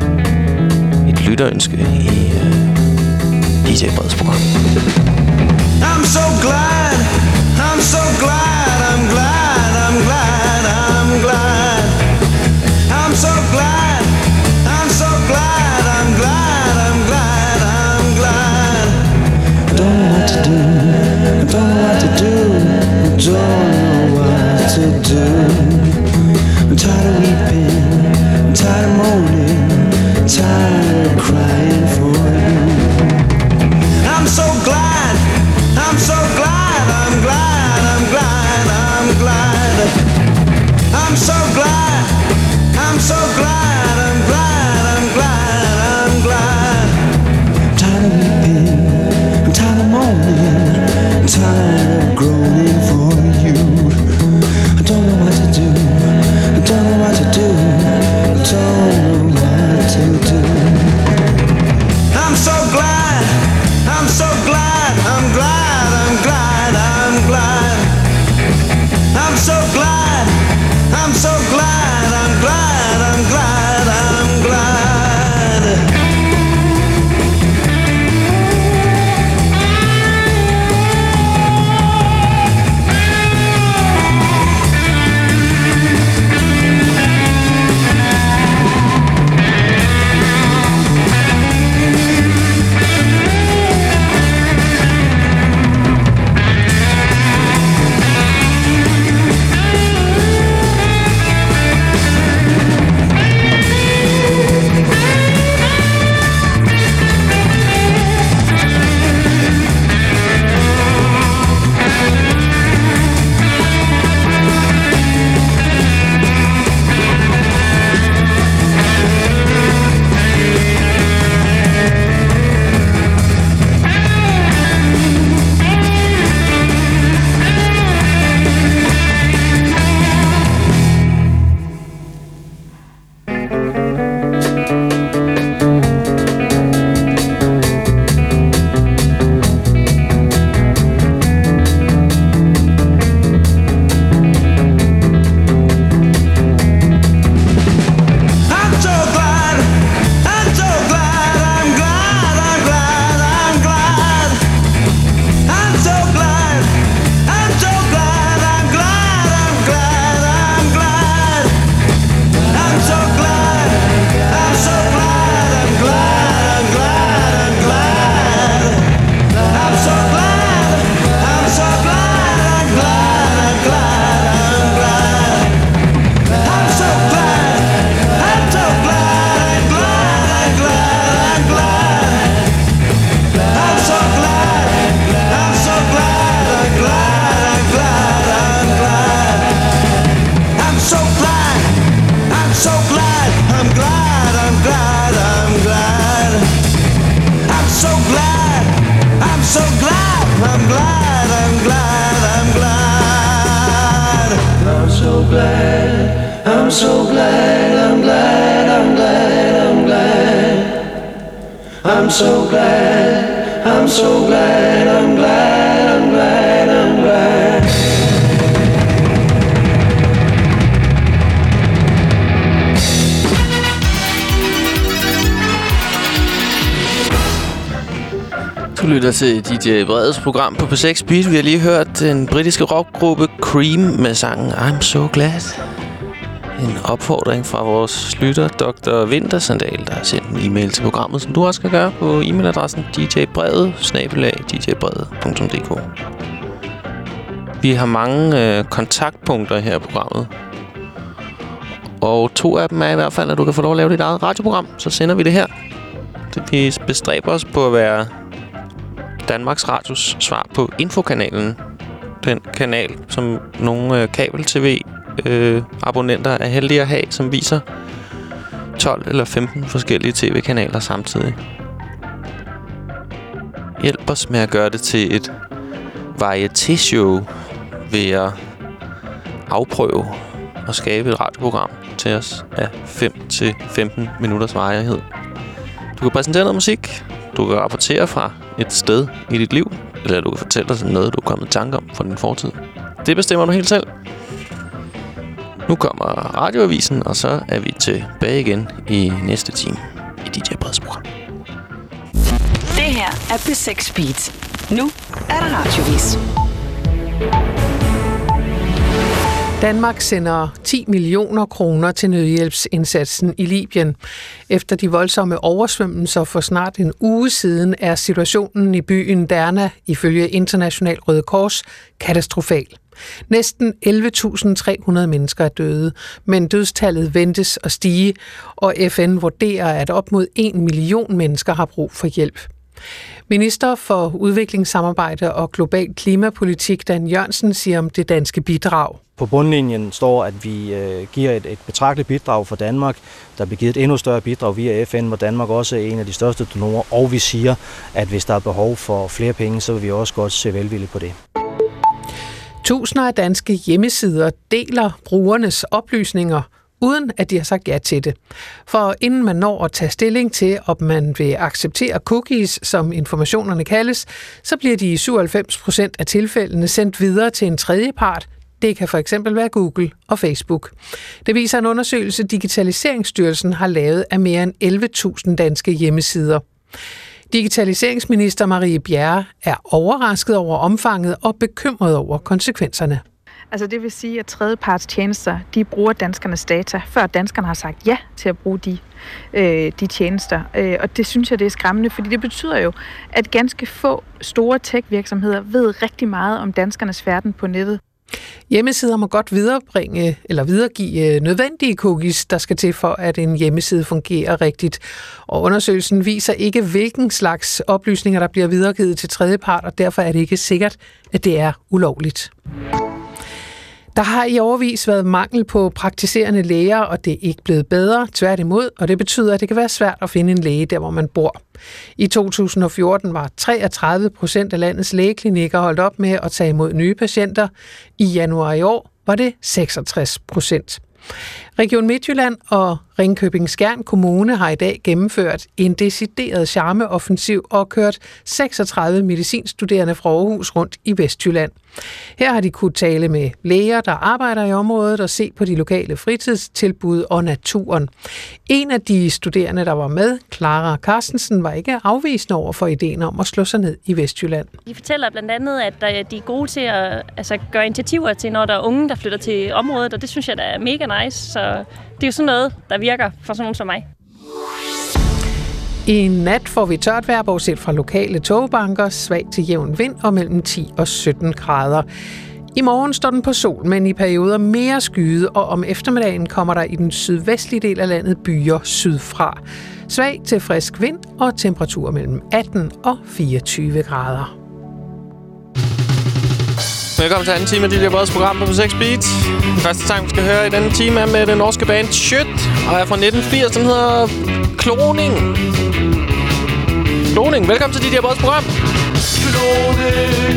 Et lytterønske i DJ Breds program. I'm so glad, I'm so glad, I'm glad, I'm glad, I'm glad. I'm so glad, I'm so glad, I'm glad, I'm glad, I'm glad. Don't know what to do, don't know what to do, don't know what to do. I'm tired of weeping, I'm tired of moaning, I'm tired of crying for you. I'm so glad, I'm so glad, I'm glad, I'm glad, I'm glad. I'm so glad, I'm so glad, I'm glad, I'm glad, I'm glad. I'm tired of weeping, I'm tired of moaning, I'm tired of groaning for you. I don't know what to do, I don't know what to do, I don't know what to do. I'm so glad, I'm so glad, I'm glad, I'm glad, I'm glad. I'm so glad, I'm so glad, I'm glad, I'm glad, I'm glad. I'm so glad, I'm glad, I'm glad, I'm glad. I'm so glad, I'm so glad, I'm glad, I'm glad, I'm glad. Du lytter til DJ Breds program på P6 Beat. Vi har lige hørt den britiske rockgruppe Cream med sangen I'm So Glad. En opfordring fra vores lytter, Dr. Vintersandal, der har sendt en e-mail til programmet, som du også kan gøre på e-mailadressen djbrede@djbrede.dk. Vi har mange kontaktpunkter her i programmet. Og 2 af dem er i hvert fald, at du kan få lov at lave dit eget radioprogram. Så sender vi det her. Vi bestræber os på at være Danmarks Radios svar på Infokanalen. Den kanal, som nogle kabel-tv abonnenter er heldige at have, som viser 12 eller 15 forskellige tv-kanaler samtidig. Hjælp os med at gøre det til et varieté-show ved at afprøve og skabe et radioprogram til os af 5 til 15 minutters varighed. Du kan præsentere noget musik, du kan rapportere fra et sted i dit liv, eller du kan fortælle os noget, du er kommet i tanke om fra din fortid. Det bestemmer du helt selv. Nu kommer radioavisen, og så er vi tilbage igen i næste time i DJ Breds program. Det her er P6 Beat. Nu er der radiovis. Danmark sender 10 millioner kroner til nødhjælpsindsatsen i Libyen. Efter de voldsomme oversvømmelser for snart en uge siden er situationen i byen Derna ifølge International Røde Kors katastrofal. Næsten 11.300 mennesker er døde, men dødstallet ventes at stige, og FN vurderer, at op mod 1 million mennesker har brug for hjælp. Minister for udviklingssamarbejde og global klimapolitik Dan Jørgensen siger om det danske bidrag. På bundlinjen står, at vi giver et betragteligt bidrag for Danmark. Der bliver givet et endnu større bidrag via FN, hvor Danmark også er en af de største donorer. Og vi siger, at hvis der er behov for flere penge, så vil vi også godt se velvilligt på det. Tusinder af danske hjemmesider deler brugernes oplysninger, uden at de har sagt ja til det. For inden man når at tage stilling til, om man vil acceptere cookies, som informationerne kaldes, så bliver de i 97% af tilfældene sendt videre til en tredjepart. Det kan for eksempel være Google og Facebook. Det viser en undersøgelse, Digitaliseringsstyrelsen har lavet af mere end 11.000 danske hjemmesider. Digitaliseringsminister Marie Bjerre er overrasket over omfanget og bekymret over konsekvenserne. Altså det vil sige, at tredjepartstjenester, de bruger danskernes data, før danskerne har sagt ja til at bruge de tjenester. Og det synes jeg, det er skræmmende, fordi det betyder jo, at ganske få store tech-virksomheder ved rigtig meget om danskernes færden på nettet. Hjemmesider må godt videregive nødvendige cookies, der skal til for, at en hjemmeside fungerer rigtigt. Og undersøgelsen viser ikke, hvilken slags oplysninger, der bliver videregivet til tredjepart, og derfor er det ikke sikkert, at det er ulovligt. Der har i årevis været mangel på praktiserende læger, og det er ikke blevet bedre, tværtimod, og det betyder, at det kan være svært at finde en læge der, hvor man bor. I 2014 var 33% af landets lægeklinikker holdt op med at tage imod nye patienter. I januar i år var det 66%. Region Midtjylland og Ringkøbing-Skjern Kommune har i dag gennemført en decideret charmeoffensiv og kørt 36 medicinstuderende fra Aarhus rundt i Vestjylland. Her har de kunnet tale med læger, der arbejder i området, og se på de lokale fritidstilbud og naturen. En af de studerende, der var med, Clara Carstensen, var ikke afvisende over for ideen om at slå sig ned i Vestjylland. De fortæller blandt andet, at de er gode til at gøre initiativer til, når der er unge, der flytter til området, og det synes jeg, der er mega nice. Så det er jo sådan noget, der virker for sådan nogen som mig. I nat får vi tørt vejr, bortset fra lokale togbanker, svag til jævn vind og mellem 10 og 17 grader. I morgen står den på sol, men i perioder mere skyet, og om eftermiddagen kommer der i den sydvestlige del af landet byer sydfra. Svag til frisk vind og temperatur mellem 18 og 24 grader. Velkommen til anden time af DJ Breds program på 6 Beat. Den første sang, vi skal høre i denne time, er med den norske band Shit, og er fra 1980, den hedder Kloning. Kloning, velkommen til DJ Breds program. Kloning,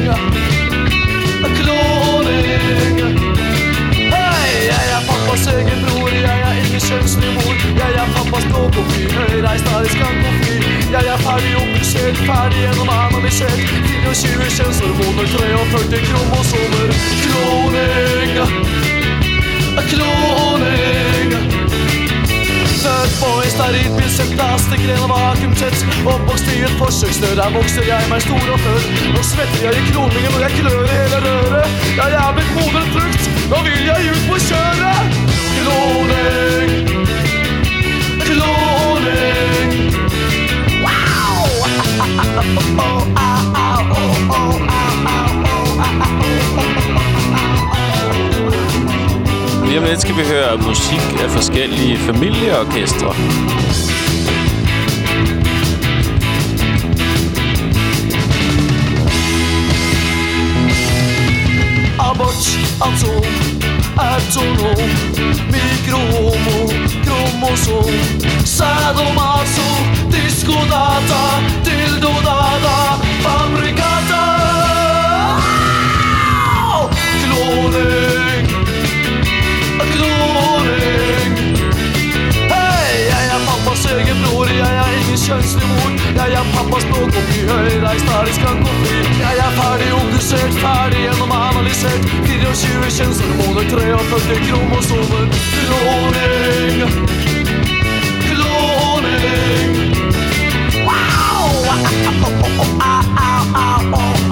kloning. Hej, jeg er pappas egen bror, jeg er ingen kjønnslig mor. Jeg er pappas blåkopi, høyre i stadig skankofi. Jeg er ferdig oppusert, ferdig gjennom analysert. 24 kjønnshormoner, 43 kromosomer. Kloning, kloning. Født på en sterilbil, sett plastikk, ren og vakuumtett. Oppvokst i et forsøkssted, der vokser jeg meg stor og før. Nå svetter jeg i kloningen og jeg klør i hele røret. Jeg er blitt moden frukt, nå vil jeg ut på kjøret. Kloning, kloning. Wow! Lige om lidt skal vi høre musik af forskellige familieorkestre. Abort, atom, autonom, mikrohomo, kromosom, sadomaso, diskodata, dildodata, fabrikata. Kloning, kloning. Hei, jeg er pappas egen bror, jeg er ingen kjønnslig mor. Jeg er pappas blåkopi, høyreist er i skankopi. Jeg er ferdig obdusert, ferdig gjennom analysert. 24 kjønnshormoner, 43 kromosomer. Kloning, kloning. Wow!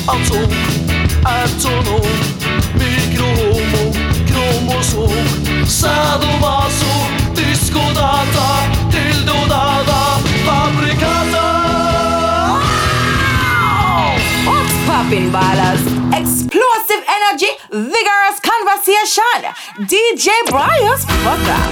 Atomo, microhomo, kromosom, sadomaso, disco data, dildo data, fabricata. What's poppin', ballers? Explosive energy, vigorous conversation. DJ Brian's program.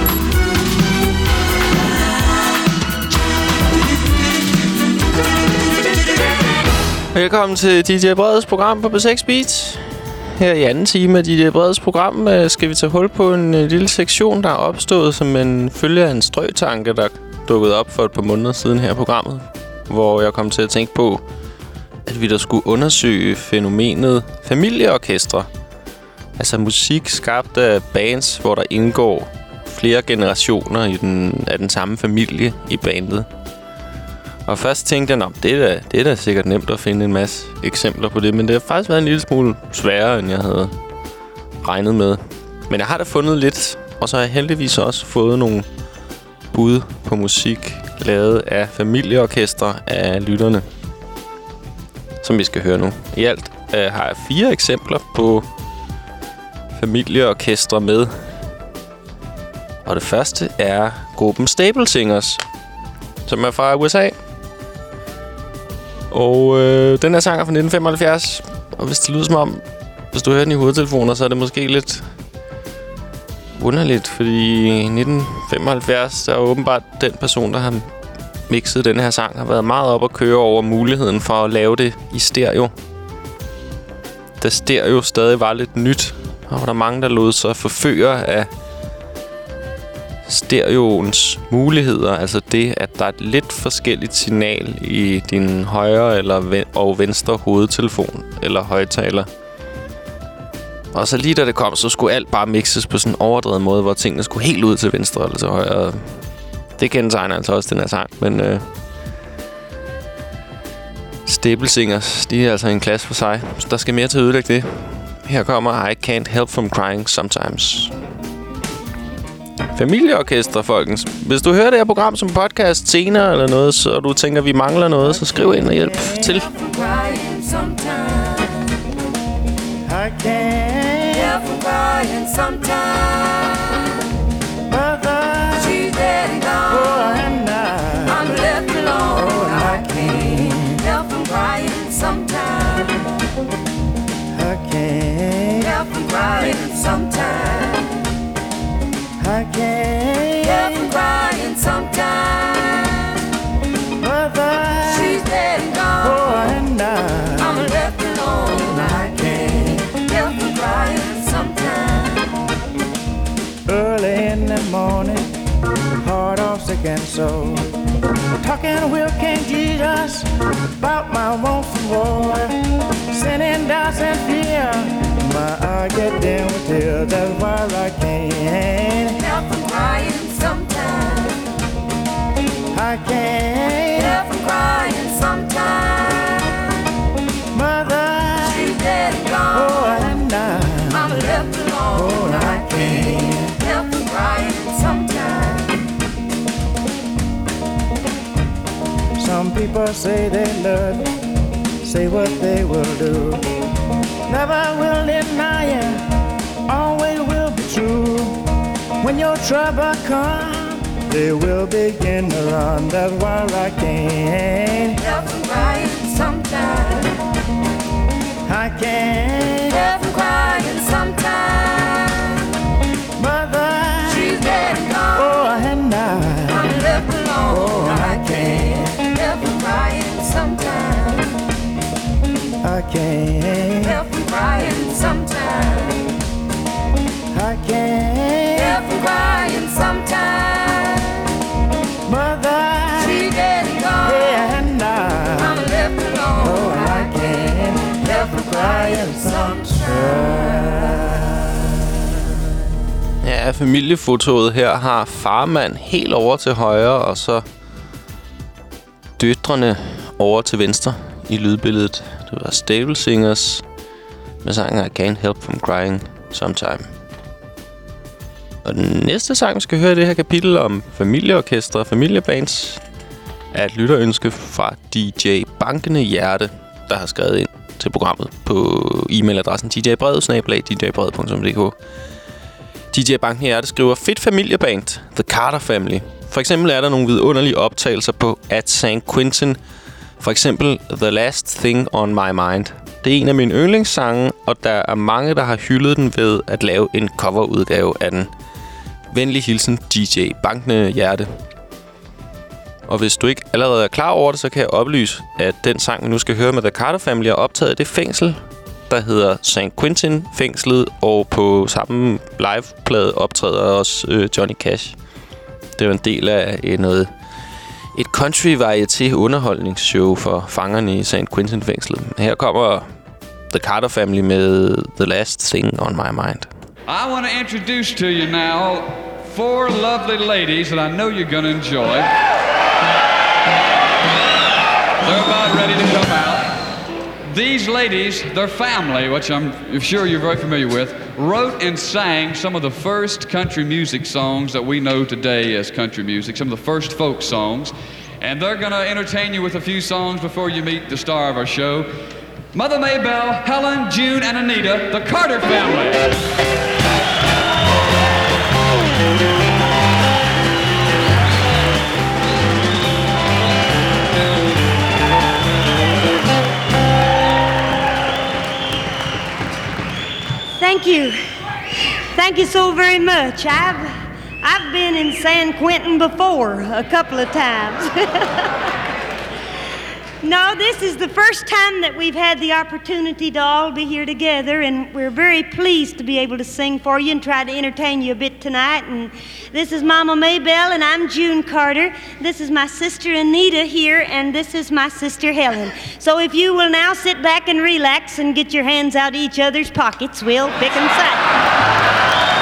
Velkommen til DJ Breds program på B6 Beat. Her i anden time af DJ Breds program skal vi tage hul på en lille sektion, der er opstået som en følge af en strøtanke, der dukkede op for et par måneder siden her i programmet. Hvor jeg kom til at tænke på, at vi der skulle undersøge fænomenet familieorkestre. Altså musik skabt af bands, hvor der indgår flere generationer af den samme familie i bandet. Og først tænkte jeg, det er da sikkert nemt at finde en masse eksempler på det, men det har faktisk været en lille smule sværere, end jeg havde regnet med. Men jeg har da fundet lidt, og så har jeg heldigvis også fået nogle bud på musik lavet af familieorkestre af lytterne, som vi skal høre nu. I alt har jeg 4 eksempler på familieorkestre med. Og det første er gruppen Staple Singers, som er fra USA. Og den her sang er fra 1975. Og hvis det lyder som om, hvis du hører den i hovedtelefoner, så er det måske lidt underligt. Fordi i 1975, der er åbenbart den person, der har mixet den her sang, har været meget op at køre over muligheden for at lave det i stereo. Da stereo stadig var lidt nyt, og var der mange, der lod sig forføre af stereoens muligheder, altså det, at der er et lidt forskelligt signal i din højre og venstre hovedtelefon eller højttaler. Og så lige da det kom, så skulle alt bare mixes på sådan en overdrevet måde, hvor tingene skulle helt ud til venstre eller til højre. Det kendetegner altså også den her sang, men Staple Singers, de er altså en klasse for sig, så der skal mere til at ødelægge det. Her kommer I Can't Help From Crying Sometimes. Familieorkester, folkens. Hvis du hører det her program som podcast senere eller noget, så du tænker, vi mangler noget, så skriv ind og hjælp til. I can't help from crying sometimes. Mother, she's dead and gone. Oh, and I'm left alone. Oh, I can't help from crying sometimes. I can't help from crying sometimes. I can't help from crying sometimes. Mother, she's dead and gone. Oh, and I'm left alone. I can't help from crying sometimes. Early in the morning, heart all sick and soul, talking with King Jesus about my lonesome boy, sinning, doubts and fear. My eye get dim with tears, that's why I can't help from crying sometimes. I can't help from crying sometimes. Mother, she's dead and gone. Oh, and I'm left alone. Oh, I can't help from crying sometimes. Some people say they love me, say what they will do, never will deny it, always will be true. When your trouble comes, they will begin to run. That's why I can't help from crying sometimes. I can't help from crying sometimes. Mother, she's dead and gone. Oh, and I'm left alone. Oh, I can't help from crying sometimes. I can't help from crying sometimes. I can't help from crying sometimes. Mother, she's dead and gone. Yeah, and I'm left alone. Oh, I can't help from crying sometimes. Ja, familiefotoet her har farmand helt over til højre, og så døtrene over til venstre i lydbilledet. Det var Staple Singers med sangen I Can't Help From Crying Sometime. Og den næste sang, vi skal høre i det her kapitel om familieorkestre og familiebands, er et lytterønske fra DJ Bankende Hjerte, der har skrevet ind. til programmet på e-mailadressen djbrevet@djbrevet.dk. DJ Banken Hjerte skriver, fedt familieband, The Carter Family. For eksempel er der nogle vidunderlige optagelser på At St. Quentin. For eksempel The Last Thing on My Mind. Det er en af mine yndlingssange, og der er mange, der har hyldet den ved at lave en coverudgave af den. Venlig hilsen, DJ Bankende Hjerte. Og hvis du ikke allerede er klar over det, så kan jeg oplyse, at den sang, vi nu skal høre med The Carter Family, er optaget i det fængsel, der hedder St. Quentin fængslet, og på samme liveplade optræder også Johnny Cash. Det er jo en del af et country-varieté underholdningsshow for fangerne i St. Quentin fængslet. Her kommer The Carter Family med The Last Thing on My Mind. I want to introduce to you now 4 lovely ladies that I know you're going to enjoy. They're about ready to come out. These ladies, their family, which I'm sure you're very familiar with, wrote and sang some of the first country music songs that we know today as country music, some of the first folk songs. And they're going to entertain you with a few songs before you meet the star of our show. Mother Maybelle, Helen, June, and Anita, the Carter Family. Thank you. Thank you so very much. I've been in San Quentin before a couple of times. No, this is the first time that we've had the opportunity to all be here together, and we're very pleased to be able to sing for you and try to entertain you a bit tonight. And this is Mama Maybelle, and I'm June Carter. This is my sister Anita here, and this is my sister Helen. So if you will now sit back and relax and get your hands out of each other's pockets, we'll pick and sing.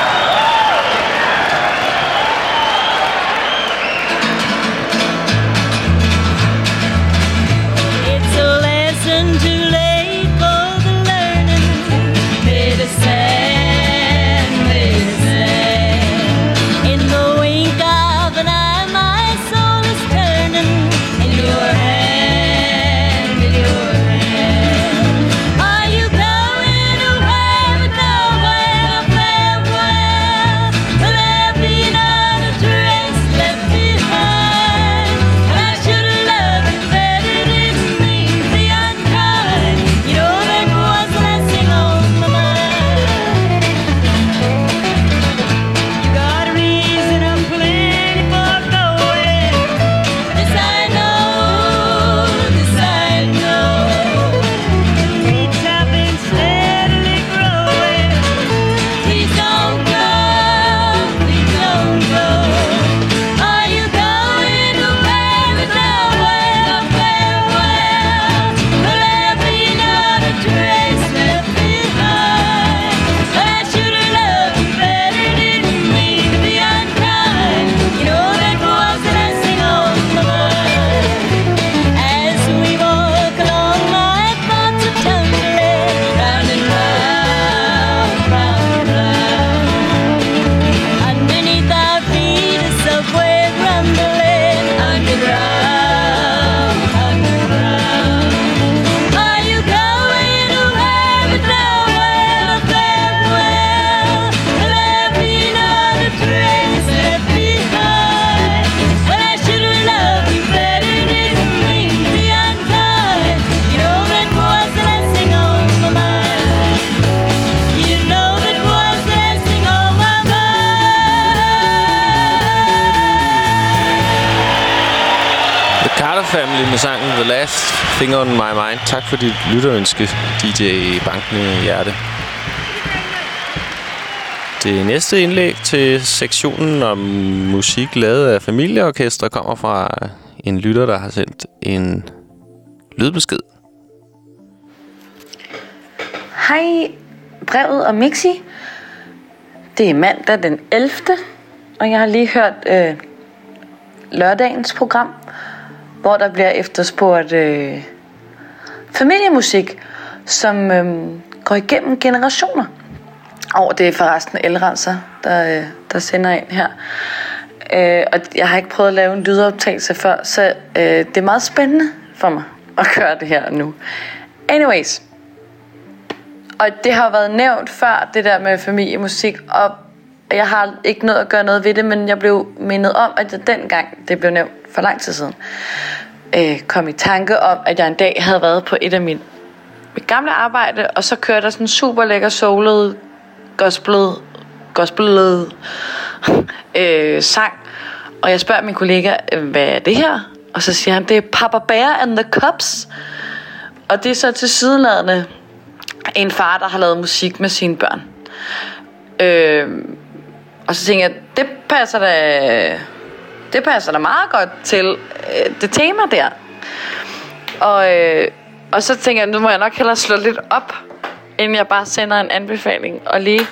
Family med sangen The Last Thing on My Mind. Tak for dit lytterønske, DJ Bankende Hjerte. Det næste indlæg til sektionen om musik lavet af familieorkester kommer fra en lytter, der har sendt en lydbesked. Hej, Brevet og Mixi. Det er mandag den 11. Og jeg har lige hørt lørdagens program, hvor der bliver efterspurgt familiemusik, som går igennem generationer. Og det er forresten Elrenser, der sender ind her. Og jeg har ikke prøvet at lave en lydoptagelse før, så det er meget spændende for mig at gøre det her nu. Anyways, Og det har været nævnt før, det der med familiemusik, og jeg har ikke nået at gøre noget ved det, men jeg blev mindet om, at jeg dengang, det blev nævnt for lang tid siden, kom i tanke om, at jeg en dag havde været på et af mit gamle arbejde, og så kørte der sådan en super lækker soulet, gospelet sang, og jeg spørger min kollega, hvad er det her? Og så siger han, det er Papa Bear and the Cubs. Og det er så tilsyneladende en far, der har lavet musik med sine børn. Og så tænker jeg, det passer da meget godt til det tema der. Og så tænker jeg, nu må jeg nok hellere slå lidt op, inden jeg bare sender en anbefaling, og lige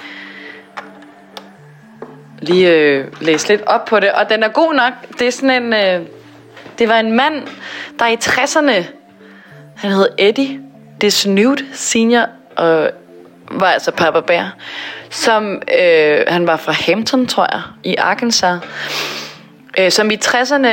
læse lidt op på det. Og den er god nok. Det er sådan en... det var en mand, der i 60'erne, han hed Eddie Disnute Senior, og var altså Papa Bear, som han var fra Hampton, tror jeg, i Arkansas, som i 60'erne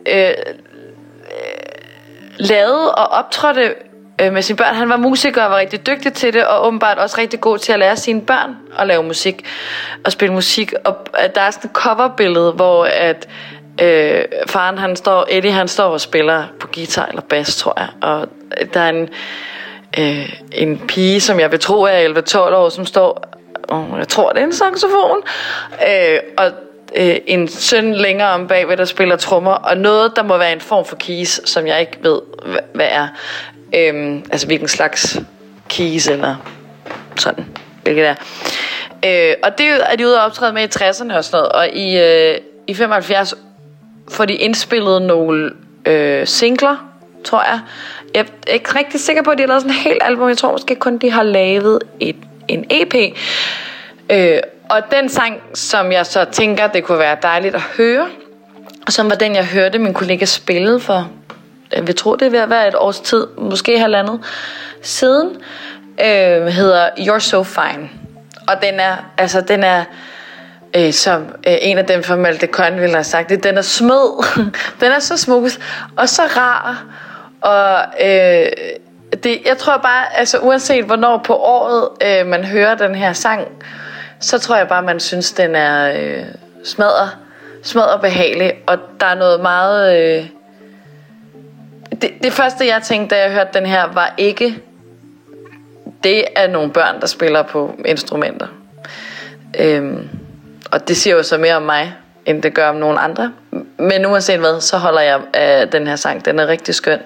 lavede og optrådte med sine børn. Han var musiker og var rigtig dygtig til det, og åbenbart også rigtig god til at lære sine børn at lave musik og spille musik. Og der er sådan et coverbillede, hvor at faren Eddie han står og spiller på guitar eller bass, tror jeg, og der er en pige, som jeg vil tro er 11-12 år, som står, jeg tror det er en saxofon, og en søn længere om bagved, der spiller trommer, og noget, der må være en form for keys, som jeg ikke ved, hvad er. Altså hvilken slags keys, eller sådan, hvilket er. Og det er de ude at optræde med i 60'erne og sådan noget, og i 75 får de indspillet nogle singler, tror jeg. Jeg er ikke rigtig sikker på, at de har lavet sådan et helt album. Jeg tror måske kun, de har lavet en EP. Og den sang, som jeg så tænker, det kunne være dejligt at høre, som var den, jeg hørte min kollega spille for, jeg vil tro, det er ved at være et års tid, måske halvandet siden, hedder You're So Fine. Og den er som en af dem fra Malte Conn ville have sagt det, den er smød. Den er så smuk og så rar. Og jeg tror bare, altså uanset hvornår på året man hører den her sang, så tror jeg bare, man synes, den er smadret behagelig. Og der er noget meget... Det første, jeg tænkte, da jeg hørte den her, var ikke... Det er nogle børn, der spiller på instrumenter. Og det siger jo så mere om mig, end det gør om nogen andre. Men uanset hvad, så holder jeg af den her sang. Den er rigtig skøn.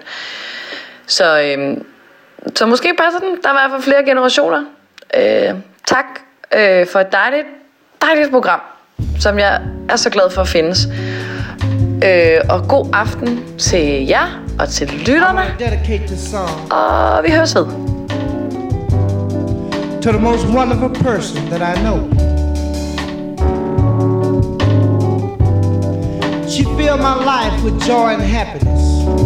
Så måske passer den. Der er i hvert fald flere generationer. Tak for et dejligt program, som jeg er så glad for at findes. Og god aften til jer og til lytterne. Og vi høres ved. To the most wonderful person that I know. She filled my life with joy and happiness,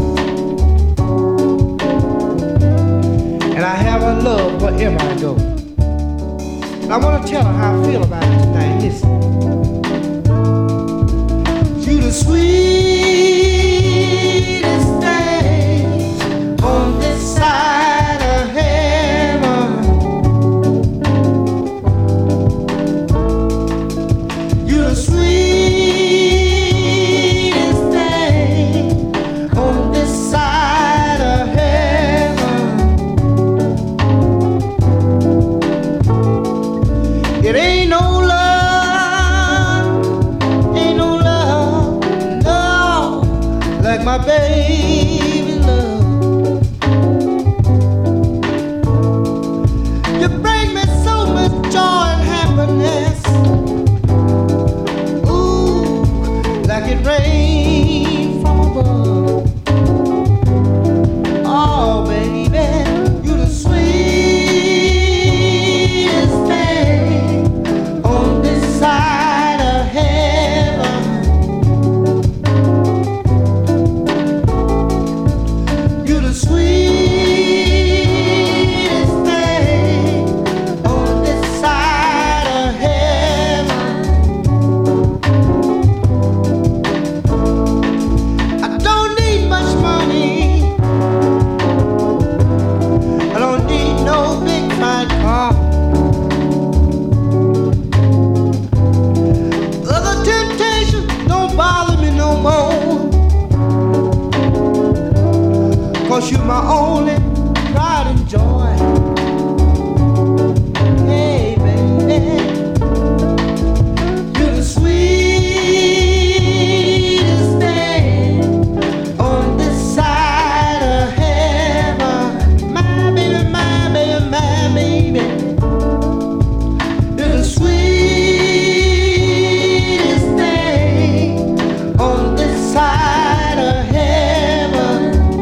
and I have her love wherever I go. And I want to tell her how I feel about it tonight. Listen. You the sweetest thing on this side of heaven. You the sweetest thing on this side of heaven. It ain't no love, no 'cause you're my only pride and joy. Hey, baby, you're the sweetest thing on this side of heaven. My baby, my baby, my baby, you're the sweetest thing on this side of heaven.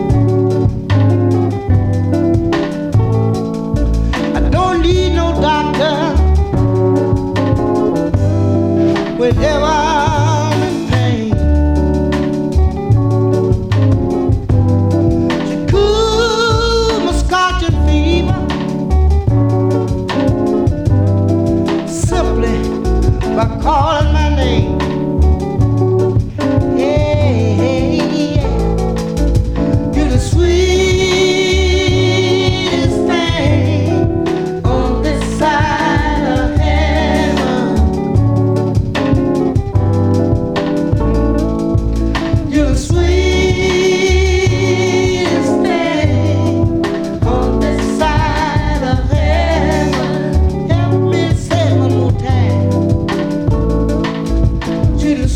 I don't need no doctor whenever I'm in pain. She cool my scorching fever simply by calling my name. Yeah, yeah. You're the sweetest thing on this side of heaven. You're the sweetest thing on this side of heaven. Help me say it one more time. You're the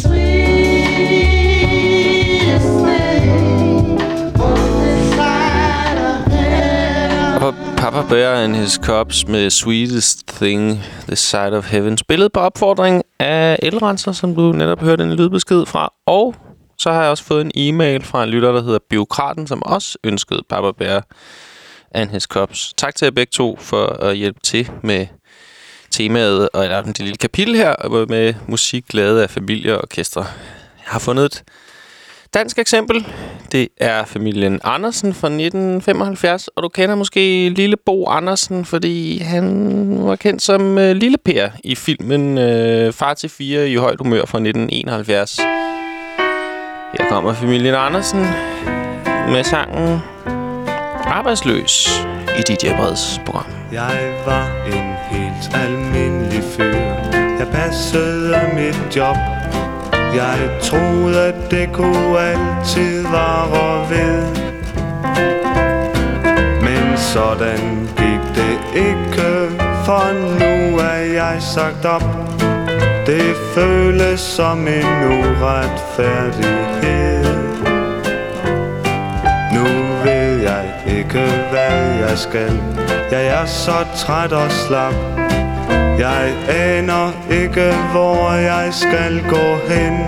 sweetest thing on this side of heaven. Og Papa Bear and His Cubs med Sweetest Thing, This Side of Heaven. Spillet på opfordring af Elrenser, som du netop hørte en lydbesked fra. Og så har jeg også fået en e-mail fra en lytter, der hedder Biokraten, som også ønskede Papa Bear and His Cubs. Tak til jer begge to for at hjælpe til med temaet, og eller det lille kapitel her med musik lavet af familie og orkestre. Jeg har fundet et dansk eksempel. Det er familien Andersen fra 1975, og du kender måske Lille Bo Andersen, fordi han var kendt som Lille Per i filmen Far til 4 i højt humør fra 1971. Her kommer familien Andersen med sangen Arbejdsløs i DJ Breds program. Jeg var en helt almindelig fyr. Jeg passede mit job. Jeg troede, at det kunne altid vare ved. Men sådan gik det ikke, for nu er jeg sagt op. Det føles som en uretfærdighed. Nu ved jeg ikke, hvad jeg skal. Jeg er så træt og slap. Jeg aner ikke, hvor jeg skal gå hen.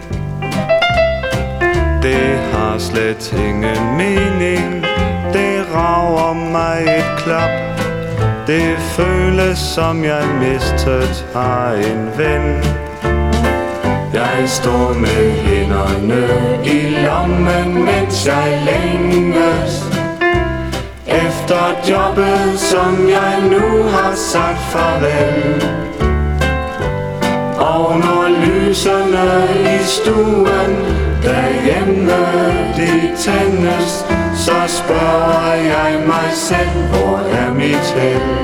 Det har slet ingen mening. Det rager mig et klap. Det føles som jeg mistet har en ven. Jeg står med hænderne i lommen, mens jeg længes efter jobbet, som jeg nu har sagt farvel. Og når lysene i stuen derhjemme de tændes, så spørger jeg mig selv, hvor er mit held?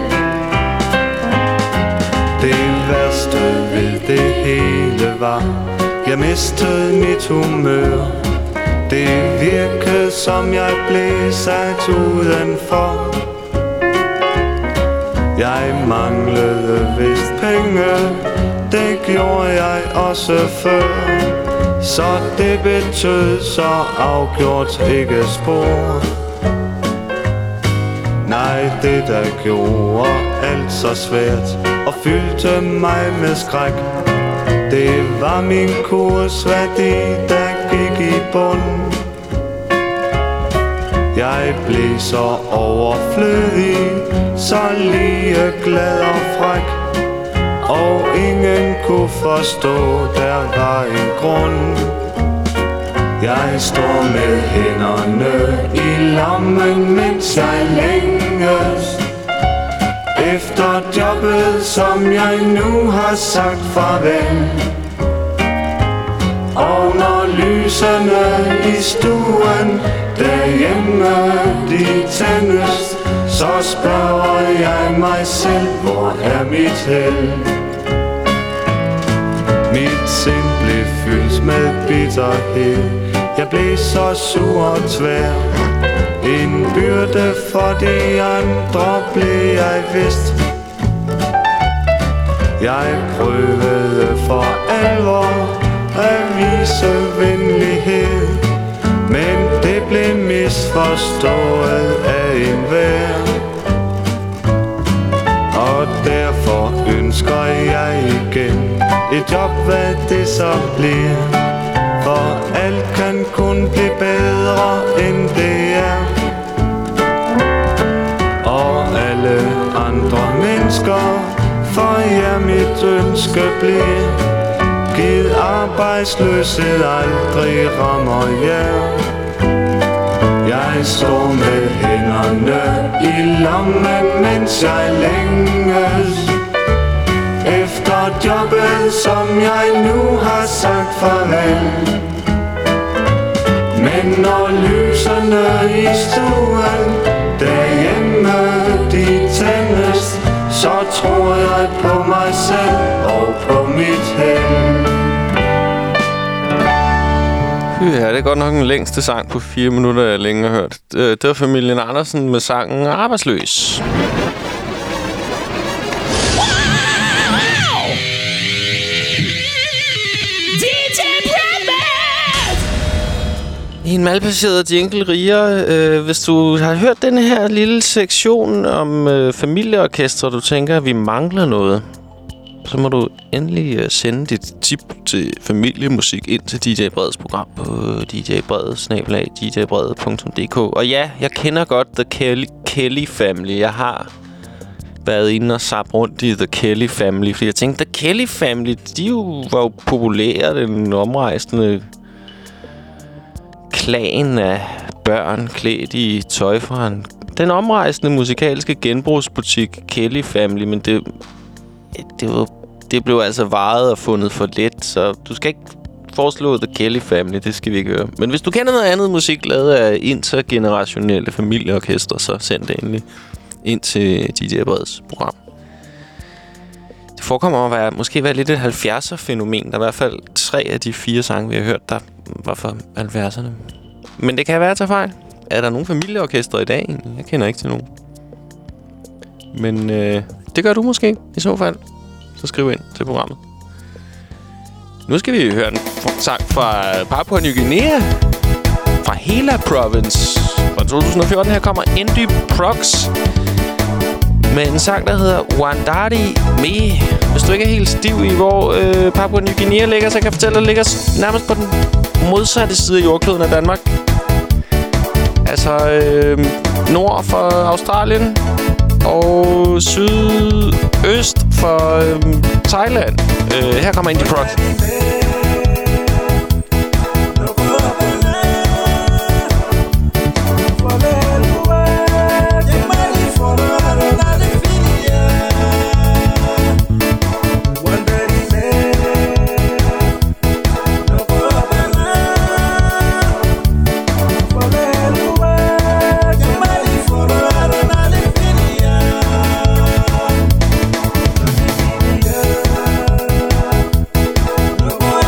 Det værste ved det hele var, jeg mistede mit humør. Det virkede som jeg blev sat udenfor. Jeg manglede vist penge, det gjorde jeg også før. Så det betød så afgjort ikke spor. Nej, det der gjorde alt så svært og fyldte mig med skræk, det var min kursværdi, der gik i bund. Jeg blev så overflødig, så lige glad og fræk, og ingen kunne forstå, der var en grund. Jeg står med hænderne i lommen, mens jeg længes efter jobbet, som jeg nu har sagt farvel. Og når lysene i stuen derhjemme de tændes, så spørger jeg mig selv, hvor er mit held? Mit sind blev fyldt med bitterhed. Jeg blev så sur og tvær. En byrde for de andre, blev jeg vist. Jeg prøvede for alvor at vise venlighed, men det blev misforstået af enhver. Og derfor ønsker jeg igen et job, hvad det så bliver. For alt kan kun blive bedre end det er. Og alle andre mennesker, for jer mit ønske bliver. Giv arbejdsløshed aldrig rammer jer. Jeg står med hænderne i lommen, mens jeg længes efter jobbet, som jeg nu har sagt farvel. Men når lysene i stuen derhjemme de tændes, så tror jeg på mig selv og på mit held. Ja, det er godt nok den længste sang på 4 minutter, jeg længe har hørt. Det var familien Andersen med sangen Arbejdsløs. I en malplaceret jingle riger. Hvis du har hørt den her lille sektion om familieorkestre, du tænker, at vi mangler noget, så må du endelig sende dit tip til familiemusik ind til DJ Breds program på djbrede@djbrede.dk. Og ja, jeg kender godt The Kelly Family. Jeg har været inde og sappe rundt i The Kelly Family, fordi jeg tænkte, The Kelly Family, var jo populære, den omrejsende klan af børn klædt i tøj fra den omrejsende musikalske genbrugsbutik Kelly Family, men det blev altså varet og fundet for let, så du skal ikke foreslå The Kelly Family, det skal vi ikke høre. Men hvis du kender noget andet musik lavet af intergenerationelle familieorkestre, så send det endelig ind til DJ Breds program. Det forekommer at måske være lidt et 70'er-fænomen. Der er i hvert fald 3 af de 4 sange, vi har hørt, der var fra 70'erne. Men det kan være at tage fejl. Er der nogen familieorkestre i dag egentlig? Jeg kender ikke til nogen. Men det gør du måske i så fald. Så skriv ind til programmet. Nu skal vi høre en sang fra Papua Ny Guinea. Fra Hela Province. Fra 2014 her kommer Indy Prox med en sang, der hedder Wandari Me. Hvis du ikke er helt stiv i, hvor Papua Ny Guinea ligger, så kan jeg fortælle, at det ligger nærmest på den modsatte side af jordkloden af Danmark. Altså nord for Australien og sydøst for Thailand. Her kommer Indy Prox. Boy,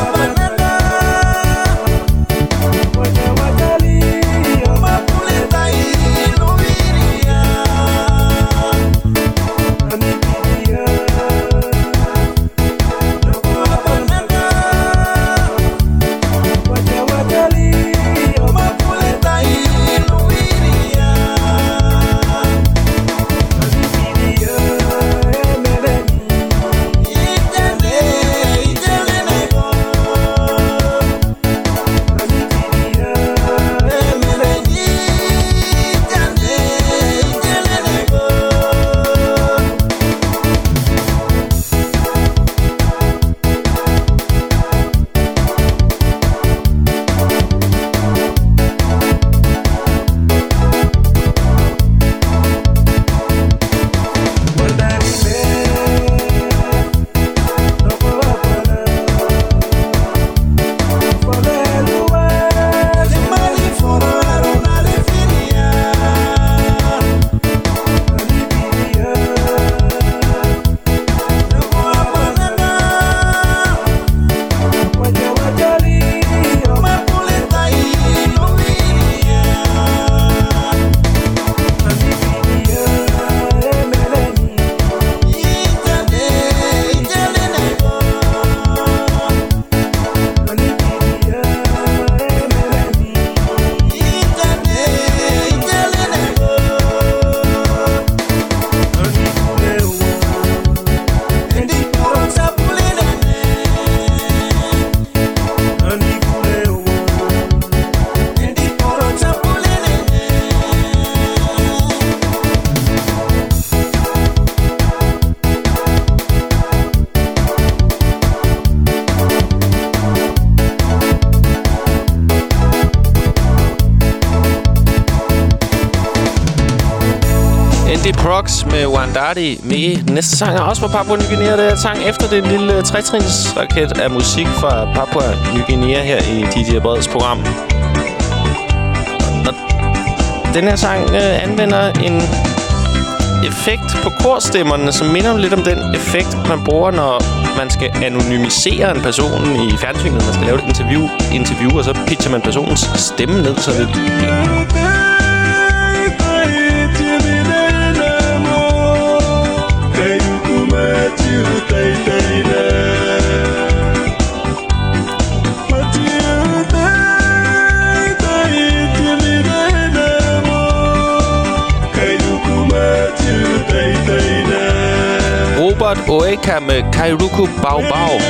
Indie Prox med Wandadi med. Næste sang er også fra Papua Ny Guinea. Det er sang efter det lille tretrinsraket af musik fra Papua Ny Guinea her i DJ Breds program. Og den her sang anvender en effekt på korstemmerne, som minder lidt om den effekt, man bruger, når man skal anonymisere en person i fjernsynet. Man skal lave et interview, og så pitcher man personens stemme ned, så det... Robert Oeka med Kairuku Bau Bau.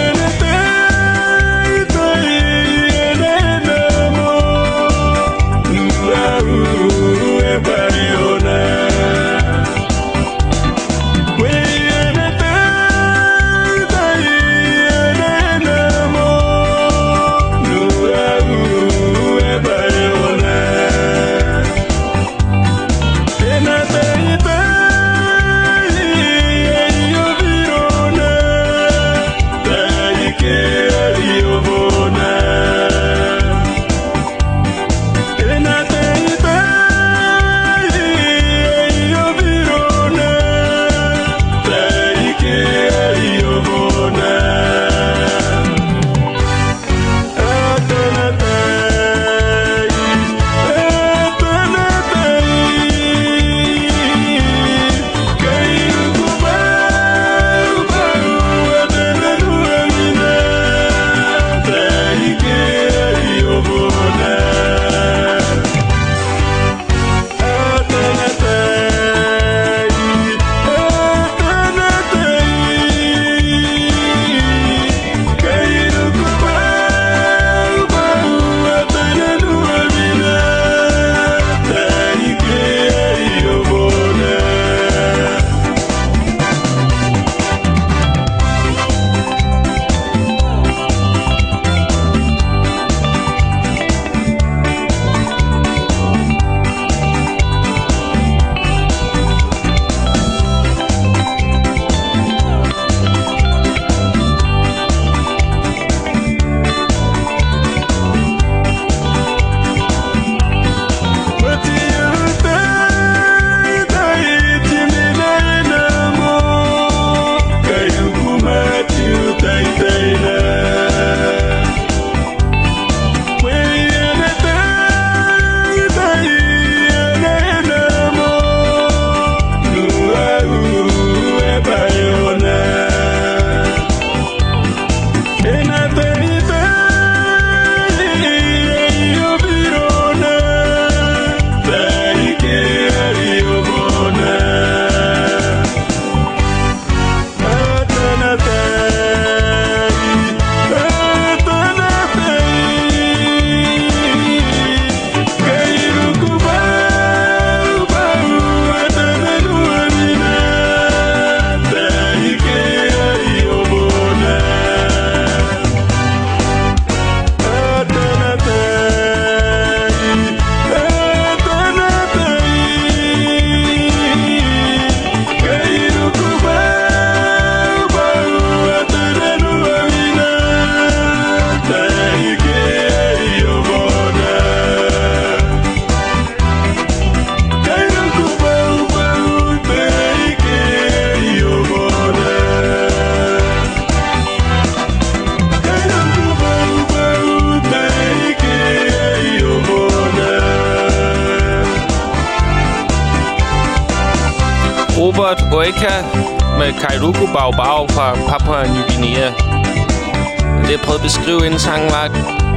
Robert Oeka med Kairuku Bau Bau fra Papua Ny Guinea. Det, jeg prøvede at beskrive inden sangen, var,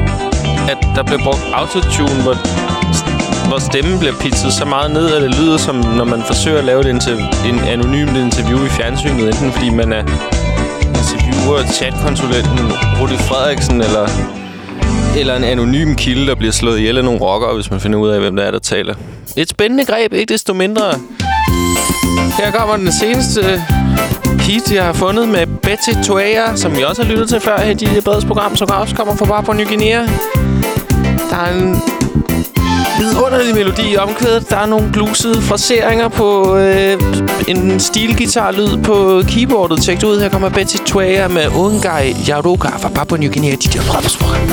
at der blev brugt autotune, hvor stemmen bliver pitchet så meget ned, at det lyder som, når man forsøger at lave en anonymt interview i fjernsynet, enten fordi man er interviewer, chatkonsulenten Rudi Frederiksen, eller en anonym kilde, der bliver slået ihjel af nogle rockere, hvis man finder ud af, hvem der er, der taler. Et spændende greb, ikke desto mindre. Her kommer den seneste hit, jeg har fundet med Betty Toea, som vi også har lyttet til før i DJ Breds program, som også kommer fra Papua Ny Guinea. Der er en vidunderlig melodi i omkvædet. Der er nogle bluesede fraseringer på en stilguitarlyd på keyboardet. Tjek det ud. Her kommer Betty Tuaya med Ungai Yaruka fra Papua New Guinea. DJ Breds program.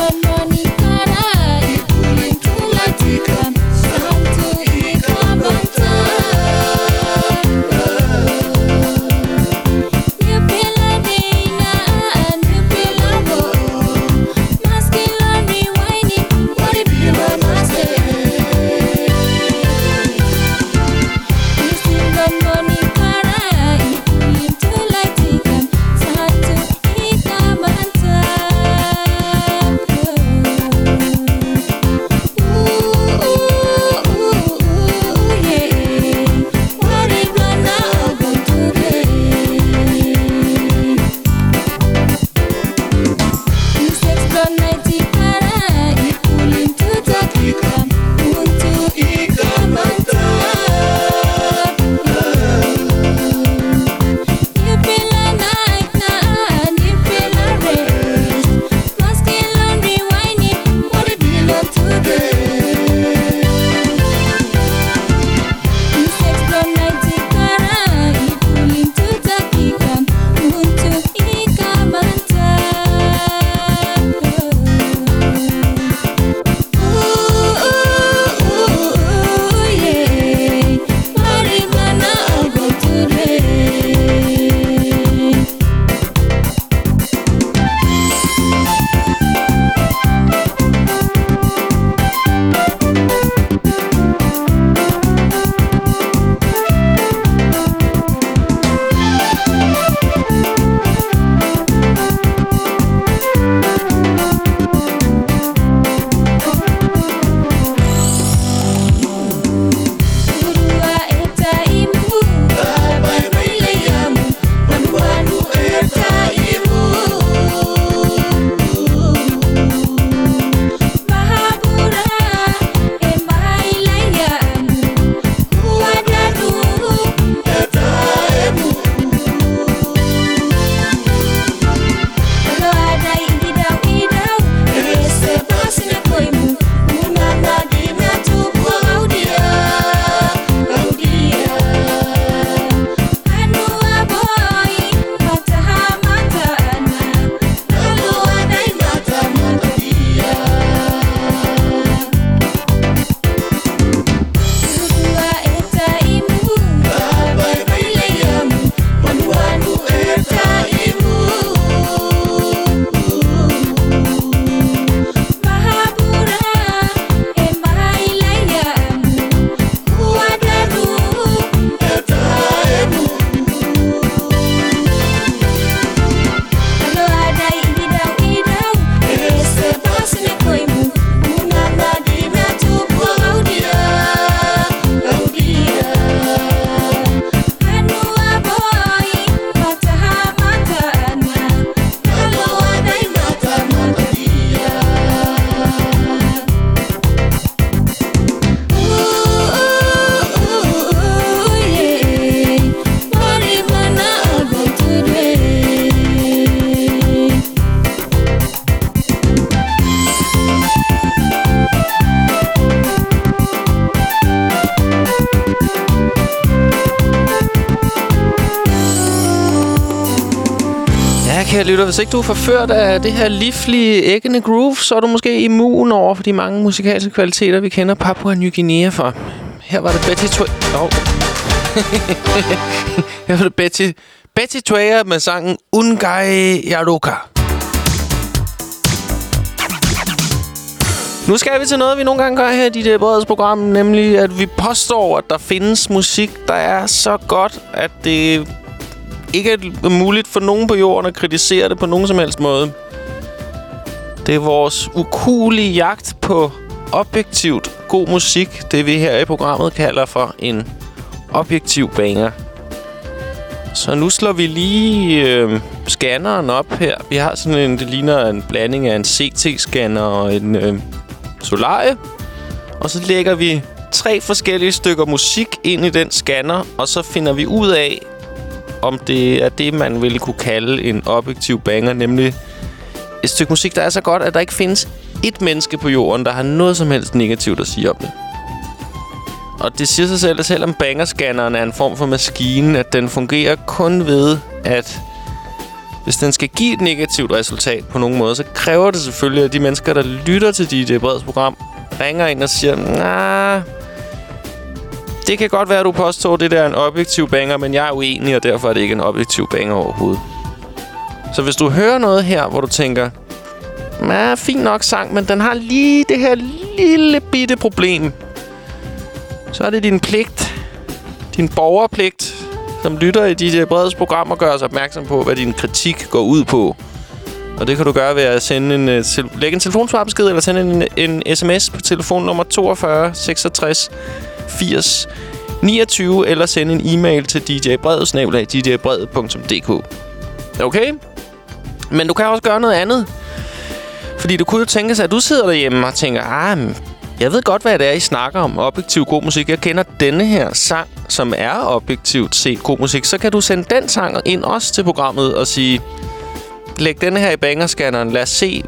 Kære lytter, hvis ikke du er forført af det her livlige, æggende groove, så er du måske immun over for de mange musikalske kvaliteter, vi kender Papua New Guinea for. Her var det Her var det Betty Tuaya med sangen Ungai Yaruka. Nu skal vi til noget, vi nogle gange gør her i DJ Breds program, nemlig at vi påstår, at der findes musik, der er så godt, at det ikke er muligt for nogen på jorden at kritisere det på nogen som helst måde. Det er vores ukuelige jagt på objektivt god musik, det vi her i programmet kalder for en objektiv banger. Så nu slår vi lige scanneren op her. Vi har sådan en, det ligner en blanding af en CT-scanner og en Solarie. Og så lægger vi 3 forskellige stykker musik ind i den scanner, og så finder vi ud af, om det er det, man ville kunne kalde en objektiv banger, nemlig et stykke musik, der er så godt, at der ikke findes et menneske på jorden, der har noget som helst negativt at sige om det. Og det siger sig selv, at selvom bangerscanneren er en form for maskine, at den fungerer kun ved, at hvis den skal give et negativt resultat på nogen måde, så kræver det selvfølgelig, at de mennesker, der lytter til DJ Breds program, ringer ind og siger, nah, det kan godt være, at du påstår, det der er en objektiv banger, men jeg er uenig, og derfor er det ikke en objektiv banger overhovedet. Så hvis du hører noget her, hvor du tænker, nah, fint nok sang, men den har lige det her lille bitte problem, så er det din pligt, din borgerpligt, som lytter i DJ Breds program og gør os opmærksom på, hvad din kritik går ud på. Og det kan du gøre ved at sende lægge en telefonsvarbesked eller sende en sms på telefonnummer 42 66 80 29 eller sende en e-mail til djbred@djbred.dk. Okay? Men du kan også gøre noget andet. Fordi du kunne jo tænke sig, at du sidder derhjemme og tænker, jeg ved godt, hvad det er, I snakker om. Objektiv god musik. Jeg kender denne her sang, som er objektivt set god musik. Så kan du sende den sang ind også til programmet og sige, læg denne her i bangerscanneren. Lad os se,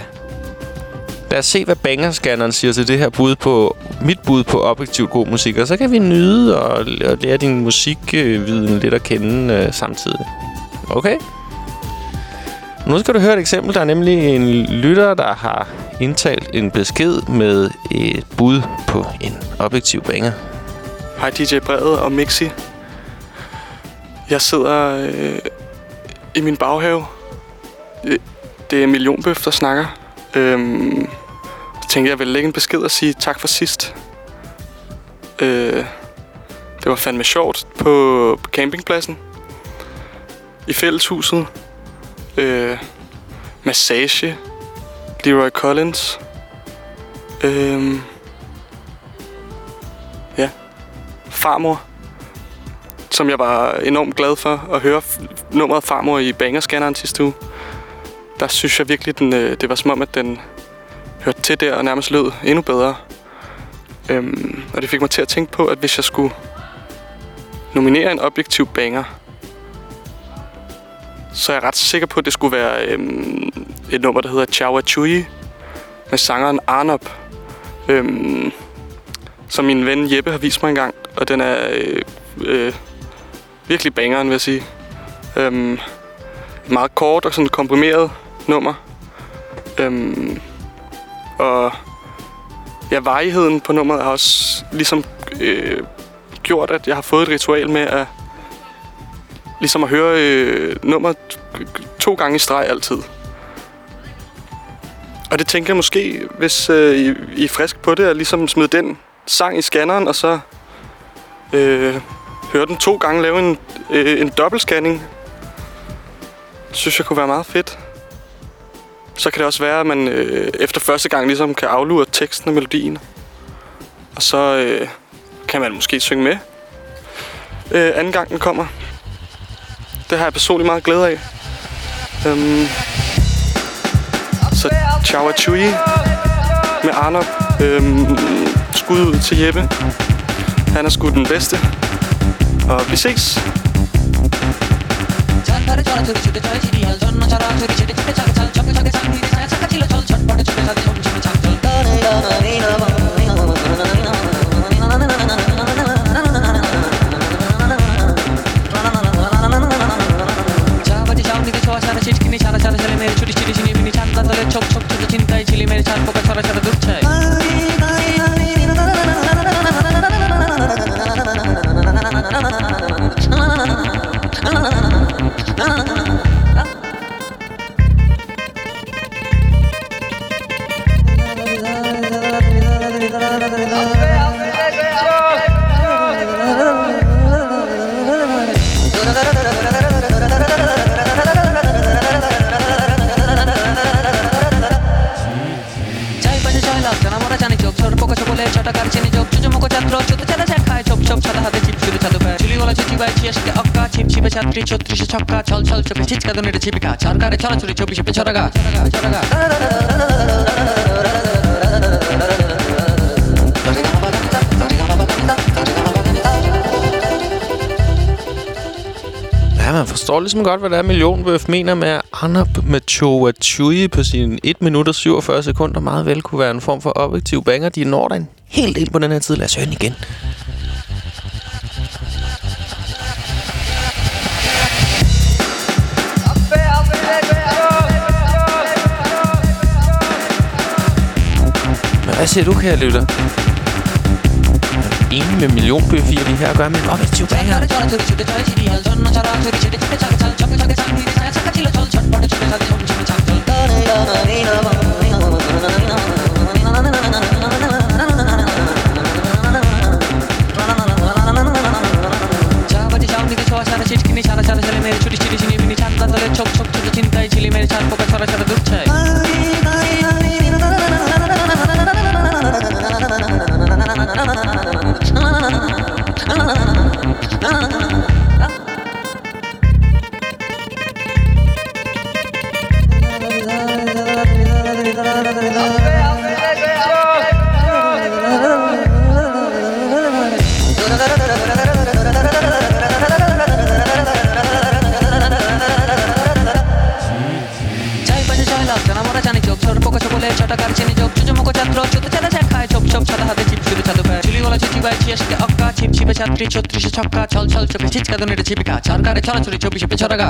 hvad bangerscanneren siger til det her mit bud på objektivt god musik. Og så kan vi nyde og lære din musikviden lidt at kende samtidig. Okay? Nu skal du høre et eksempel. Der er nemlig en lytter, der har indtalt en besked med et bud på en objektiv banger. Hej DJ Brede og Mixi. Jeg sidder i min baghave. Det er Millionbøf, der snakker. Så tænkte jeg ville lægge en besked og sige tak for sidst. Det var fandme sjovt på campingpladsen. I fælleshuset. Massage. Leroy Collins. Ja. Farmor. Som jeg var enormt glad for at høre nummeret Farmor i bangerscanneren sidste uge. Der synes jeg virkelig, det var som om, at den hørte til der og nærmest lød endnu bedre. Og det fik mig til at tænke på, at hvis jeg skulle nominere en objektiv banger, så er jeg ret sikker på, at det skulle være et nummer, der hedder Chawa Chui med sangeren Arnop, som min ven Jeppe har vist mig engang, og den er virkelig bangeren, vil jeg sige. Meget kort og sådan komprimeret nummer. Og ja, varigheden på nummeret har også ligesom gjort, at jeg har fået et ritual med at ligesom at høre nummeret 2 gange i streg altid. Og det tænker jeg måske, hvis I er frisk på det, at ligesom smide den sang i scanneren, og så høre den 2 gange, lave en dobbeltscanning. Det synes jeg kunne være meget fedt. Så kan det også være, at man efter første gang ligesom kan aflure teksten og melodien. Og så kan man måske synge med anden gang den kommer. Det har jeg personligt meget glæde af. Så Chawa Chui med Arnop. Skud ud til Jeppe. Han er sgu den bedste. Og vi ses. ছাত্রী 36 ছক্কা ছল ছল চোখে ছিচকা দনের ছিপিকা সরকারে ছড়াছড়ি 24 ছড়াগা Ja, man forstår ligesom godt, hvad det er, Millionbøf mener med, at Arnop med Chawa Chui på sine 1 minut og 47 sekunder meget vel kunne være en form for objektiv banger. De når den helt ind på den her tid. Lad os høre den igen. siger du, kære lytter? Enig med millionbøf i, at vi her at gøre med en objektiv banger. ছাত্রী 36 ছক্কা ছল ছল চোখে ছিচকা দুনিয়ার জীবিকা সরকারে ছড়াছড়ি 24 ছড়াগা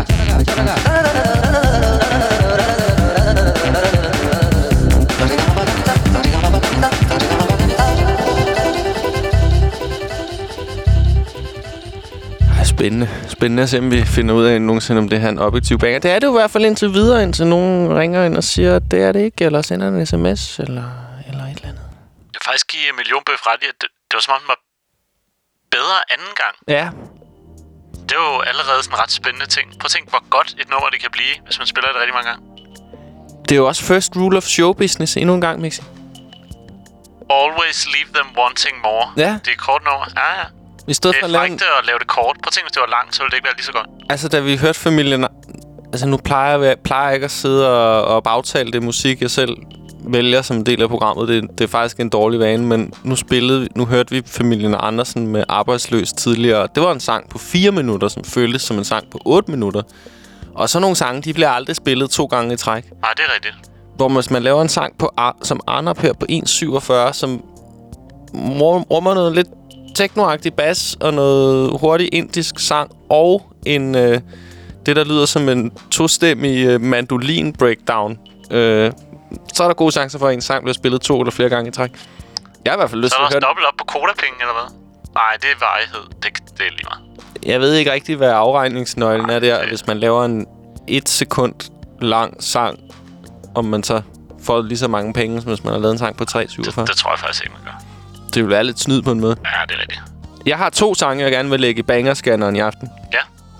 Spændende at se, om vi finder ud af nogensinde, om det her er en objektiv banger. Det er det jo i hvert fald indtil videre, indtil nogen ringer ind og siger, at det er det ikke, eller sender en sms, eller et eller andet. Jeg vil faktisk give millionbøf ret i, at det var som om, den var bedre anden gang. Ja. Det er jo allerede sådan en ret spændende ting. Prøv at tænke, hvor godt et nummer det kan blive, hvis man spiller det rigtig mange gange. Det er jo også first rule of show business endnu en gang, Mixi. Always leave them wanting more. Ja. Det er et kort nummer. Ja. I stedet det er frækt at lave det kort. Prøv at tænke, hvis det var langt, så ville det ikke være lige så godt. Altså, da vi hørte familien... Altså, nu plejer jeg ikke at sidde og bagtale det musik, jeg selv vælger som en del af programmet. Det er faktisk en dårlig vane, men nu hørte vi familien Andersen med Arbejdsløs tidligere. Det var en sang på 4 minutter, som føltes som en sang på 8 minutter. Og så nogle sange, de bliver aldrig spillet 2 gange i træk. Nej, det er rigtigt. Hvor hvis man laver en sang som Arnap her på 1.47, som rummer noget lidt technoagtig bas og noget hurtig indisk sang og en det der lyder som en tostemmig mandolin breakdown. Så er der gode chancer for at en sang bliver spillet 2 eller flere gange i træk. Jeg har i hvert fald lyst til at høre. Så er der også dobbelt op på kodapenge eller hvad? Nej, det er varighed. Det er lige meget. Jeg ved ikke rigtig, hvad afregningsnøglen er der, hvis man laver en 1 sekund lang sang, om man så får lige så mange penge, som hvis man har lavet en sang på 3.47. Det tror jeg faktisk ikke, man gør. Det vil være lidt snyd på en måde. Ja, det er rigtigt. Jeg har 2 sange, jeg gerne vil lægge i bangerscanneren i aften. Ja.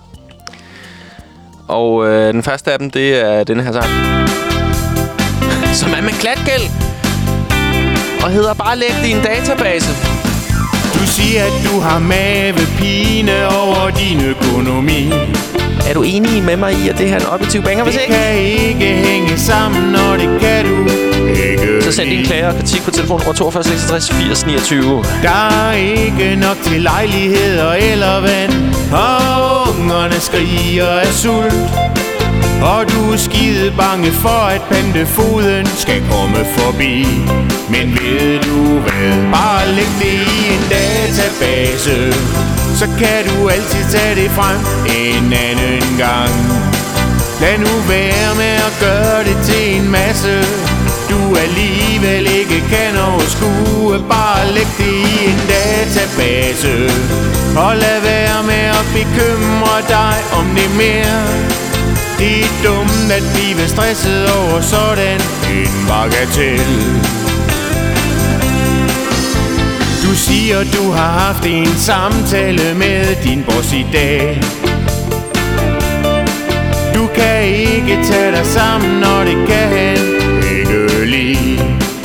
Og den første af dem, det er denne her sang. Som er med klatgæld. Og hedder Bare læg det i en database. Du siger, at du har mavepine over din økonomi. Er du enig med mig i, at det her er en objektiv banger? Hvis ikke? Det kan ikke hænge sammen, og det kan du ikke. Så send din klager og kritik på telefon nummer 42 66 80 29. Der er ikke nok til lejligheder eller vand, og ungerne skriger af sult. Og du er skide bange for, at pantefoden skal komme forbi. Men ved du hvad? Bare læg det i en database, så kan du altid tage det frem en anden gang. Lad nu være med at gøre det til en masse, du alligevel ikke kan overskue. Bare læg det i en database, og lad være med at bekymre dig om det mere. Det er dumt at blive stresset over sådan en bagatel. Du siger, du har haft en samtale med din boss i dag. Du kan ikke tage dig sammen, når det kan han ikke lide.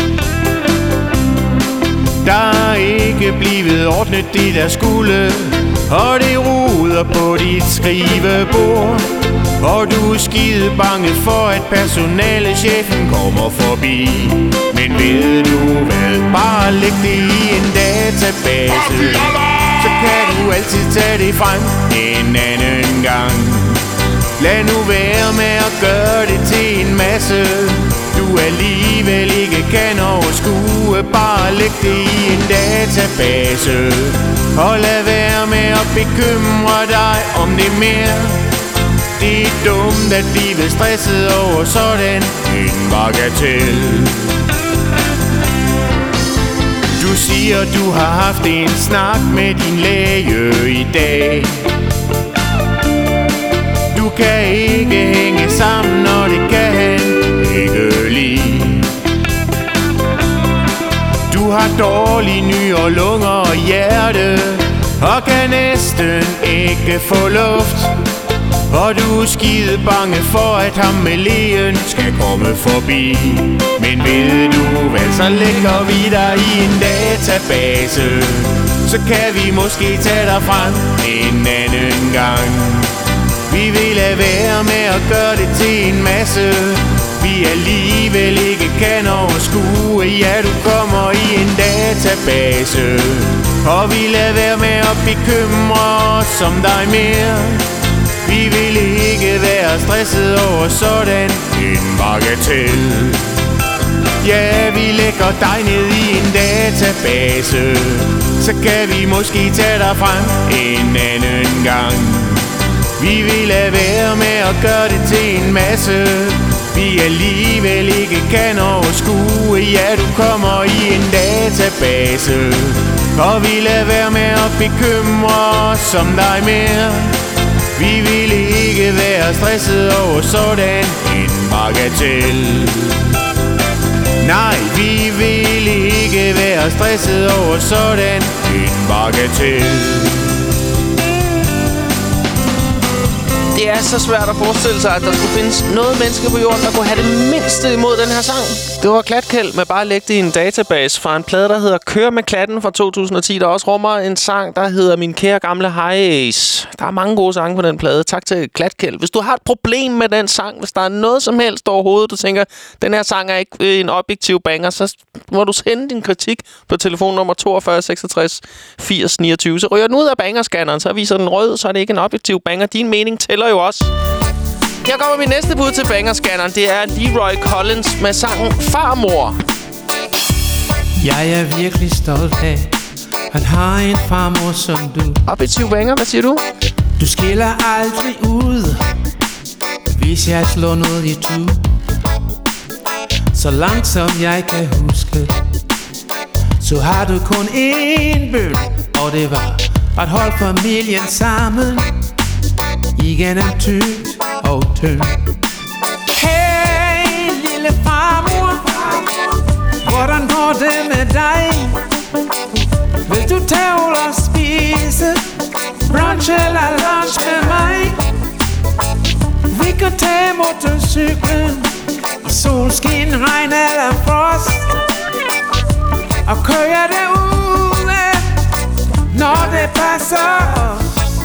Der er ikke blevet ordnet det der skulle, og det ruder på dit skrivebord. Og du er skide bange for, at personalechefen kommer forbi. Men ved du hvad? Bare læg det i en database, så kan du altid tage det frem en anden gang. Lad nu være med at gøre det til en masse, du alligevel ikke kan overskue. Bare læg det i en database, og lad være med at bekymre dig om det mere. Det er dumt at blive stresset over sådan en bagatel. Du siger, du har haft en snak med din læge i dag. Du kan ikke hænge sammen, og det kan han ikke lide. Du har dårlige nyrer, lunger og hjerte, og kan næsten ikke få luft. Og du er skide bange for, at ham med lægen skal komme forbi. Men ved du hvad, så lægger vi dig i en database. Så kan vi måske tage dig frem en anden gang. Vi vil lade være med at gøre det til en masse vi alligevel ikke kan overskue. Ja, du kommer i en database, og vi lader være med at bekymre os om dig mere. Vi vil ikke være stresset over sådan en bagatel. Ja, vi lægger dig ned i en database, så kan vi måske tage dig frem en anden gang. Vi vil lade være med at gøre det til en masse vi alligevel ikke kan overskue. Ja, du kommer i en database, og vi lader være med at bekymre os om dig mere. Vi vil ikke være stresset over sådan en bagatel. Nej, vi vil ikke være stresset over sådan en bagatel. Det er så svært at forestille sig, at der skulle findes noget menneske på jorden, der kunne have det mindste imod den her sang. Det var Klatkæld med bare at lægge det i en database fra en plade, der hedder Kør med Klatten fra 2010, der også rummer en sang, der hedder Min kære gamle Hejs. Der er mange gode sange på den plade. Tak til Klatkæld. Hvis du har et problem med den sang, hvis der er noget som helst overhovedet, du tænker, den her sang er ikke en objektiv banger, så må du sende din kritik på telefonnummer 42 66 80 29. Så ryger den ud af bangerscanneren, så viser den rød, så er det ikke en objektiv banger. Din mening tæller jo også. Her kommer min næste bud til bangerscanneren. Det er Leroy Collins med sangen Farmor. Jeg er virkelig stolt af at have en farmor som du. Objektiv banger, hvad siger du? Du skiller aldrig ud, hvis jeg slår noget i tu. Så langt som jeg kan huske, så har du kun én bøl, og det var at holde familien sammen igennem tykt og tynd. Hey, lille farmor, hvordan går det med dig? Vil du tage ud og spise brunch eller lunch med mig? Vi kan tage motorcyklen i solskin, regn eller frost, og køre derude, når det passer os.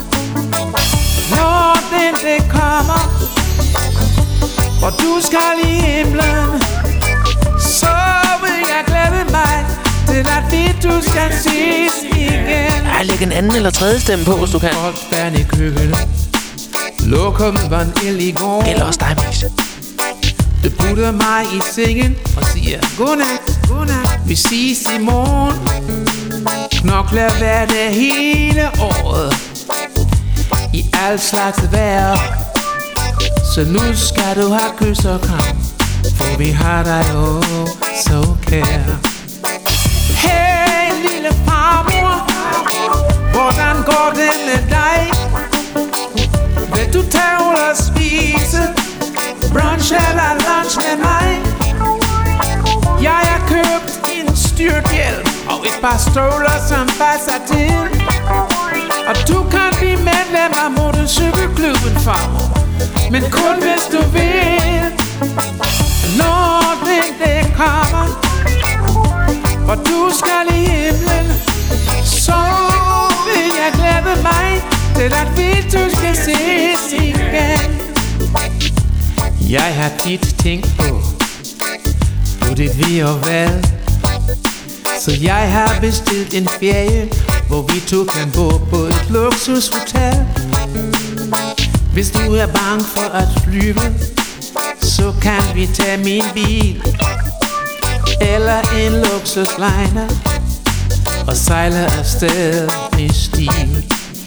Når det kommer, og du skal i himlen, så vil jeg glæde mig til at vi du skal ses igen. Læg en anden eller tredje stemme på, hvis du kan. Koldt vand i køkkenet, lokum vanil i går. Eller også dig, Mix. Du putter mig i sengen og siger godnat, godnat. Vi ses i morgen. Knokler hver dag hele året, i al slags vejr. Så nu skal du have kys og kram, for vi har dig jo så kær. Hey, lille farmor, hvordan går det med dig? Vil du tage ud og spise brunch eller lunch med mig? Jeg har købt en styrthjelm og et par støvler, som passer til. Og du kan blive medlem af motorcykelklubben, farmor, men kun hvis du vil. Når det kommer, og du skal i himlen, så vil jeg glæde mig til at vi du skal ses igen. Jeg har tit tænkt på dit vi og vel, så jeg har bestilt en ferie, hvor vi to kan bo på et luksushotel. Hvis du er bange for at flyve, så kan vi tage min bil eller en luksusliner og sejle afsted med stil.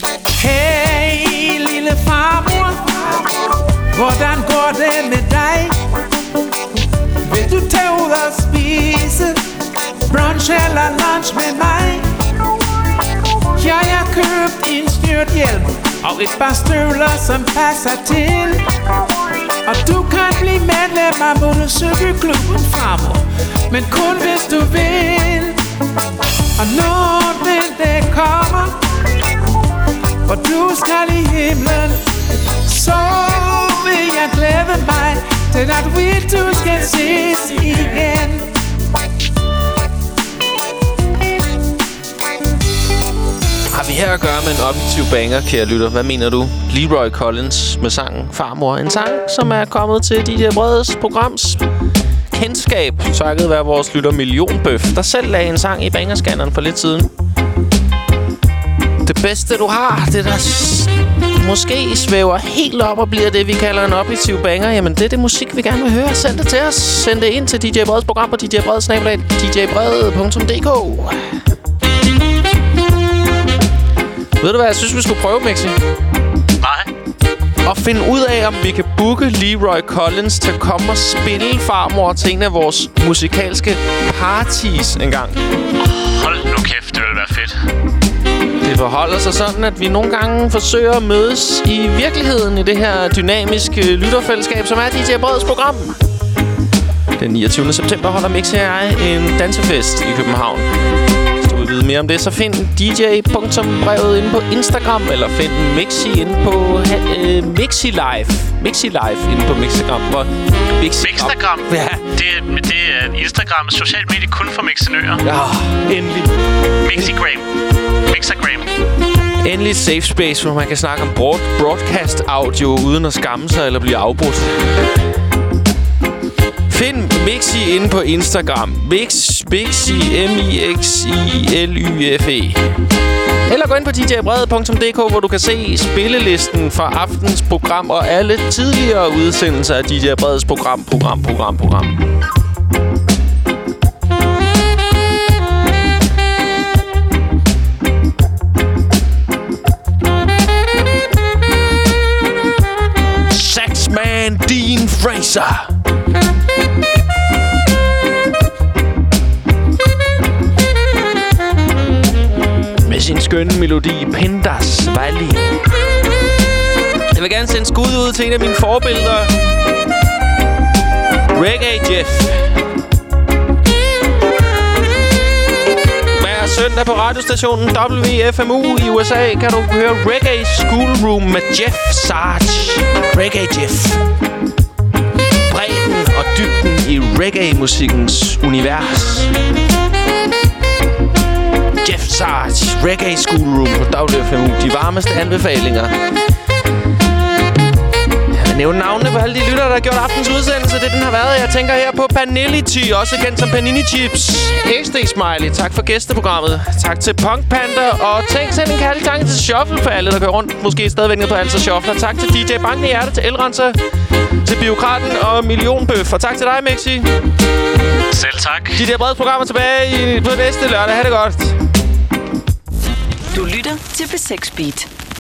Hey, lille farmor, hvordan går det med dig? Vil du tage ud og spise brunch eller dig lunch med mig. Ja, jeg købt en styrthjelm og et par støvler, som passer til. Og du kan blive medlem af motorcykelklubben, farmor, men kun hvis du vil. Og når den dag kommer, hvor du skal i himlen, så vil jeg glæde mig til at vi to skal ses igen. Har vi her at gøre med en objektiv banger, kære lytter? Hvad mener du? Leroy Collins med sangen Farmor. En sang, som er kommet til DJ Breds programs kendskab, takket være vores lytter Millionbøf, der selv lagde en sang i bangerscanneren for lidt siden. Det bedste, du har, det der måske svæver helt op og bliver det, vi kalder en objektiv banger, jamen det er det musik, vi gerne vil høre. Send det til os. Send det ind til DJ Breds program på djbreds@djbred.dk. Ved du hvad, jeg synes, vi skulle prøve, Mixi? Nej. Og finde ud af, om vi kan booke Leroy Collins til at komme og spille Farmor til en af vores musikalske parties engang. Hold nu kæft, det ville være fedt. Det forholder sig sådan, at vi nogle gange forsøger at mødes i virkeligheden i det her dynamiske lytterfællesskab, som er DJ Breds program. Den 29. september holder Mixi og jeg en dansefest i København. Hvis du vil vide mere om det, så find dj.brevet inde på Instagram, eller find Mixi inde på Mixi Live. Mixi Live inde på Mixagram. Mixagram? Ja. Det er Instagram, socialt medie kun for mixenører. Ja, endelig. Mixagram. Endelig et safe space, hvor man kan snakke om broadcast audio uden at skamme sig eller blive afbrudt. Find Mixi inde på Instagram. Mixi, M-I-X-I-L-Y-F-E. Eller gå ind på djbrede.dk, hvor du kan se spillelisten for aftens program og alle tidligere udsendelser af DJ Breds program. Saxman Dean Fraser. Med sin skønne melodi Pendas Valley. Jeg vil gerne sende skud ud til en af mine forbilleder, Reggae Jeff. Hver søndag på radiostationen WFMU i USA kan du høre Reggae Schoolroom med Jeff Sarge. Reggae Jeff. Bredden og dybden i reggae-musikkens univers. Jeff Sarge, Reggae Schoolroom på WFMU. De varmeste anbefalinger. Jeg vil nævne navnene på alle de lyttere, der har gjort aftens udsendelse. Det den har været. Jeg tænker her på Panility, også kendt som Panini Chips. XD Smiley, tak for gæsteprogrammet. Tak til Punk Panda. Og send en kærlig tanke til Shuffle for alle, der kører rundt. Måske stadigvæk ned på Alsa Shuffler. Tak til DJ Banken i Hjerte, til Elrenser, til Biokraten og Millionbøf. Og tak til dig, Mixi. Selv tak. DJ Breds programmer tilbage på næste lørdag. Ha' det godt. Du lytter til B6 Beat.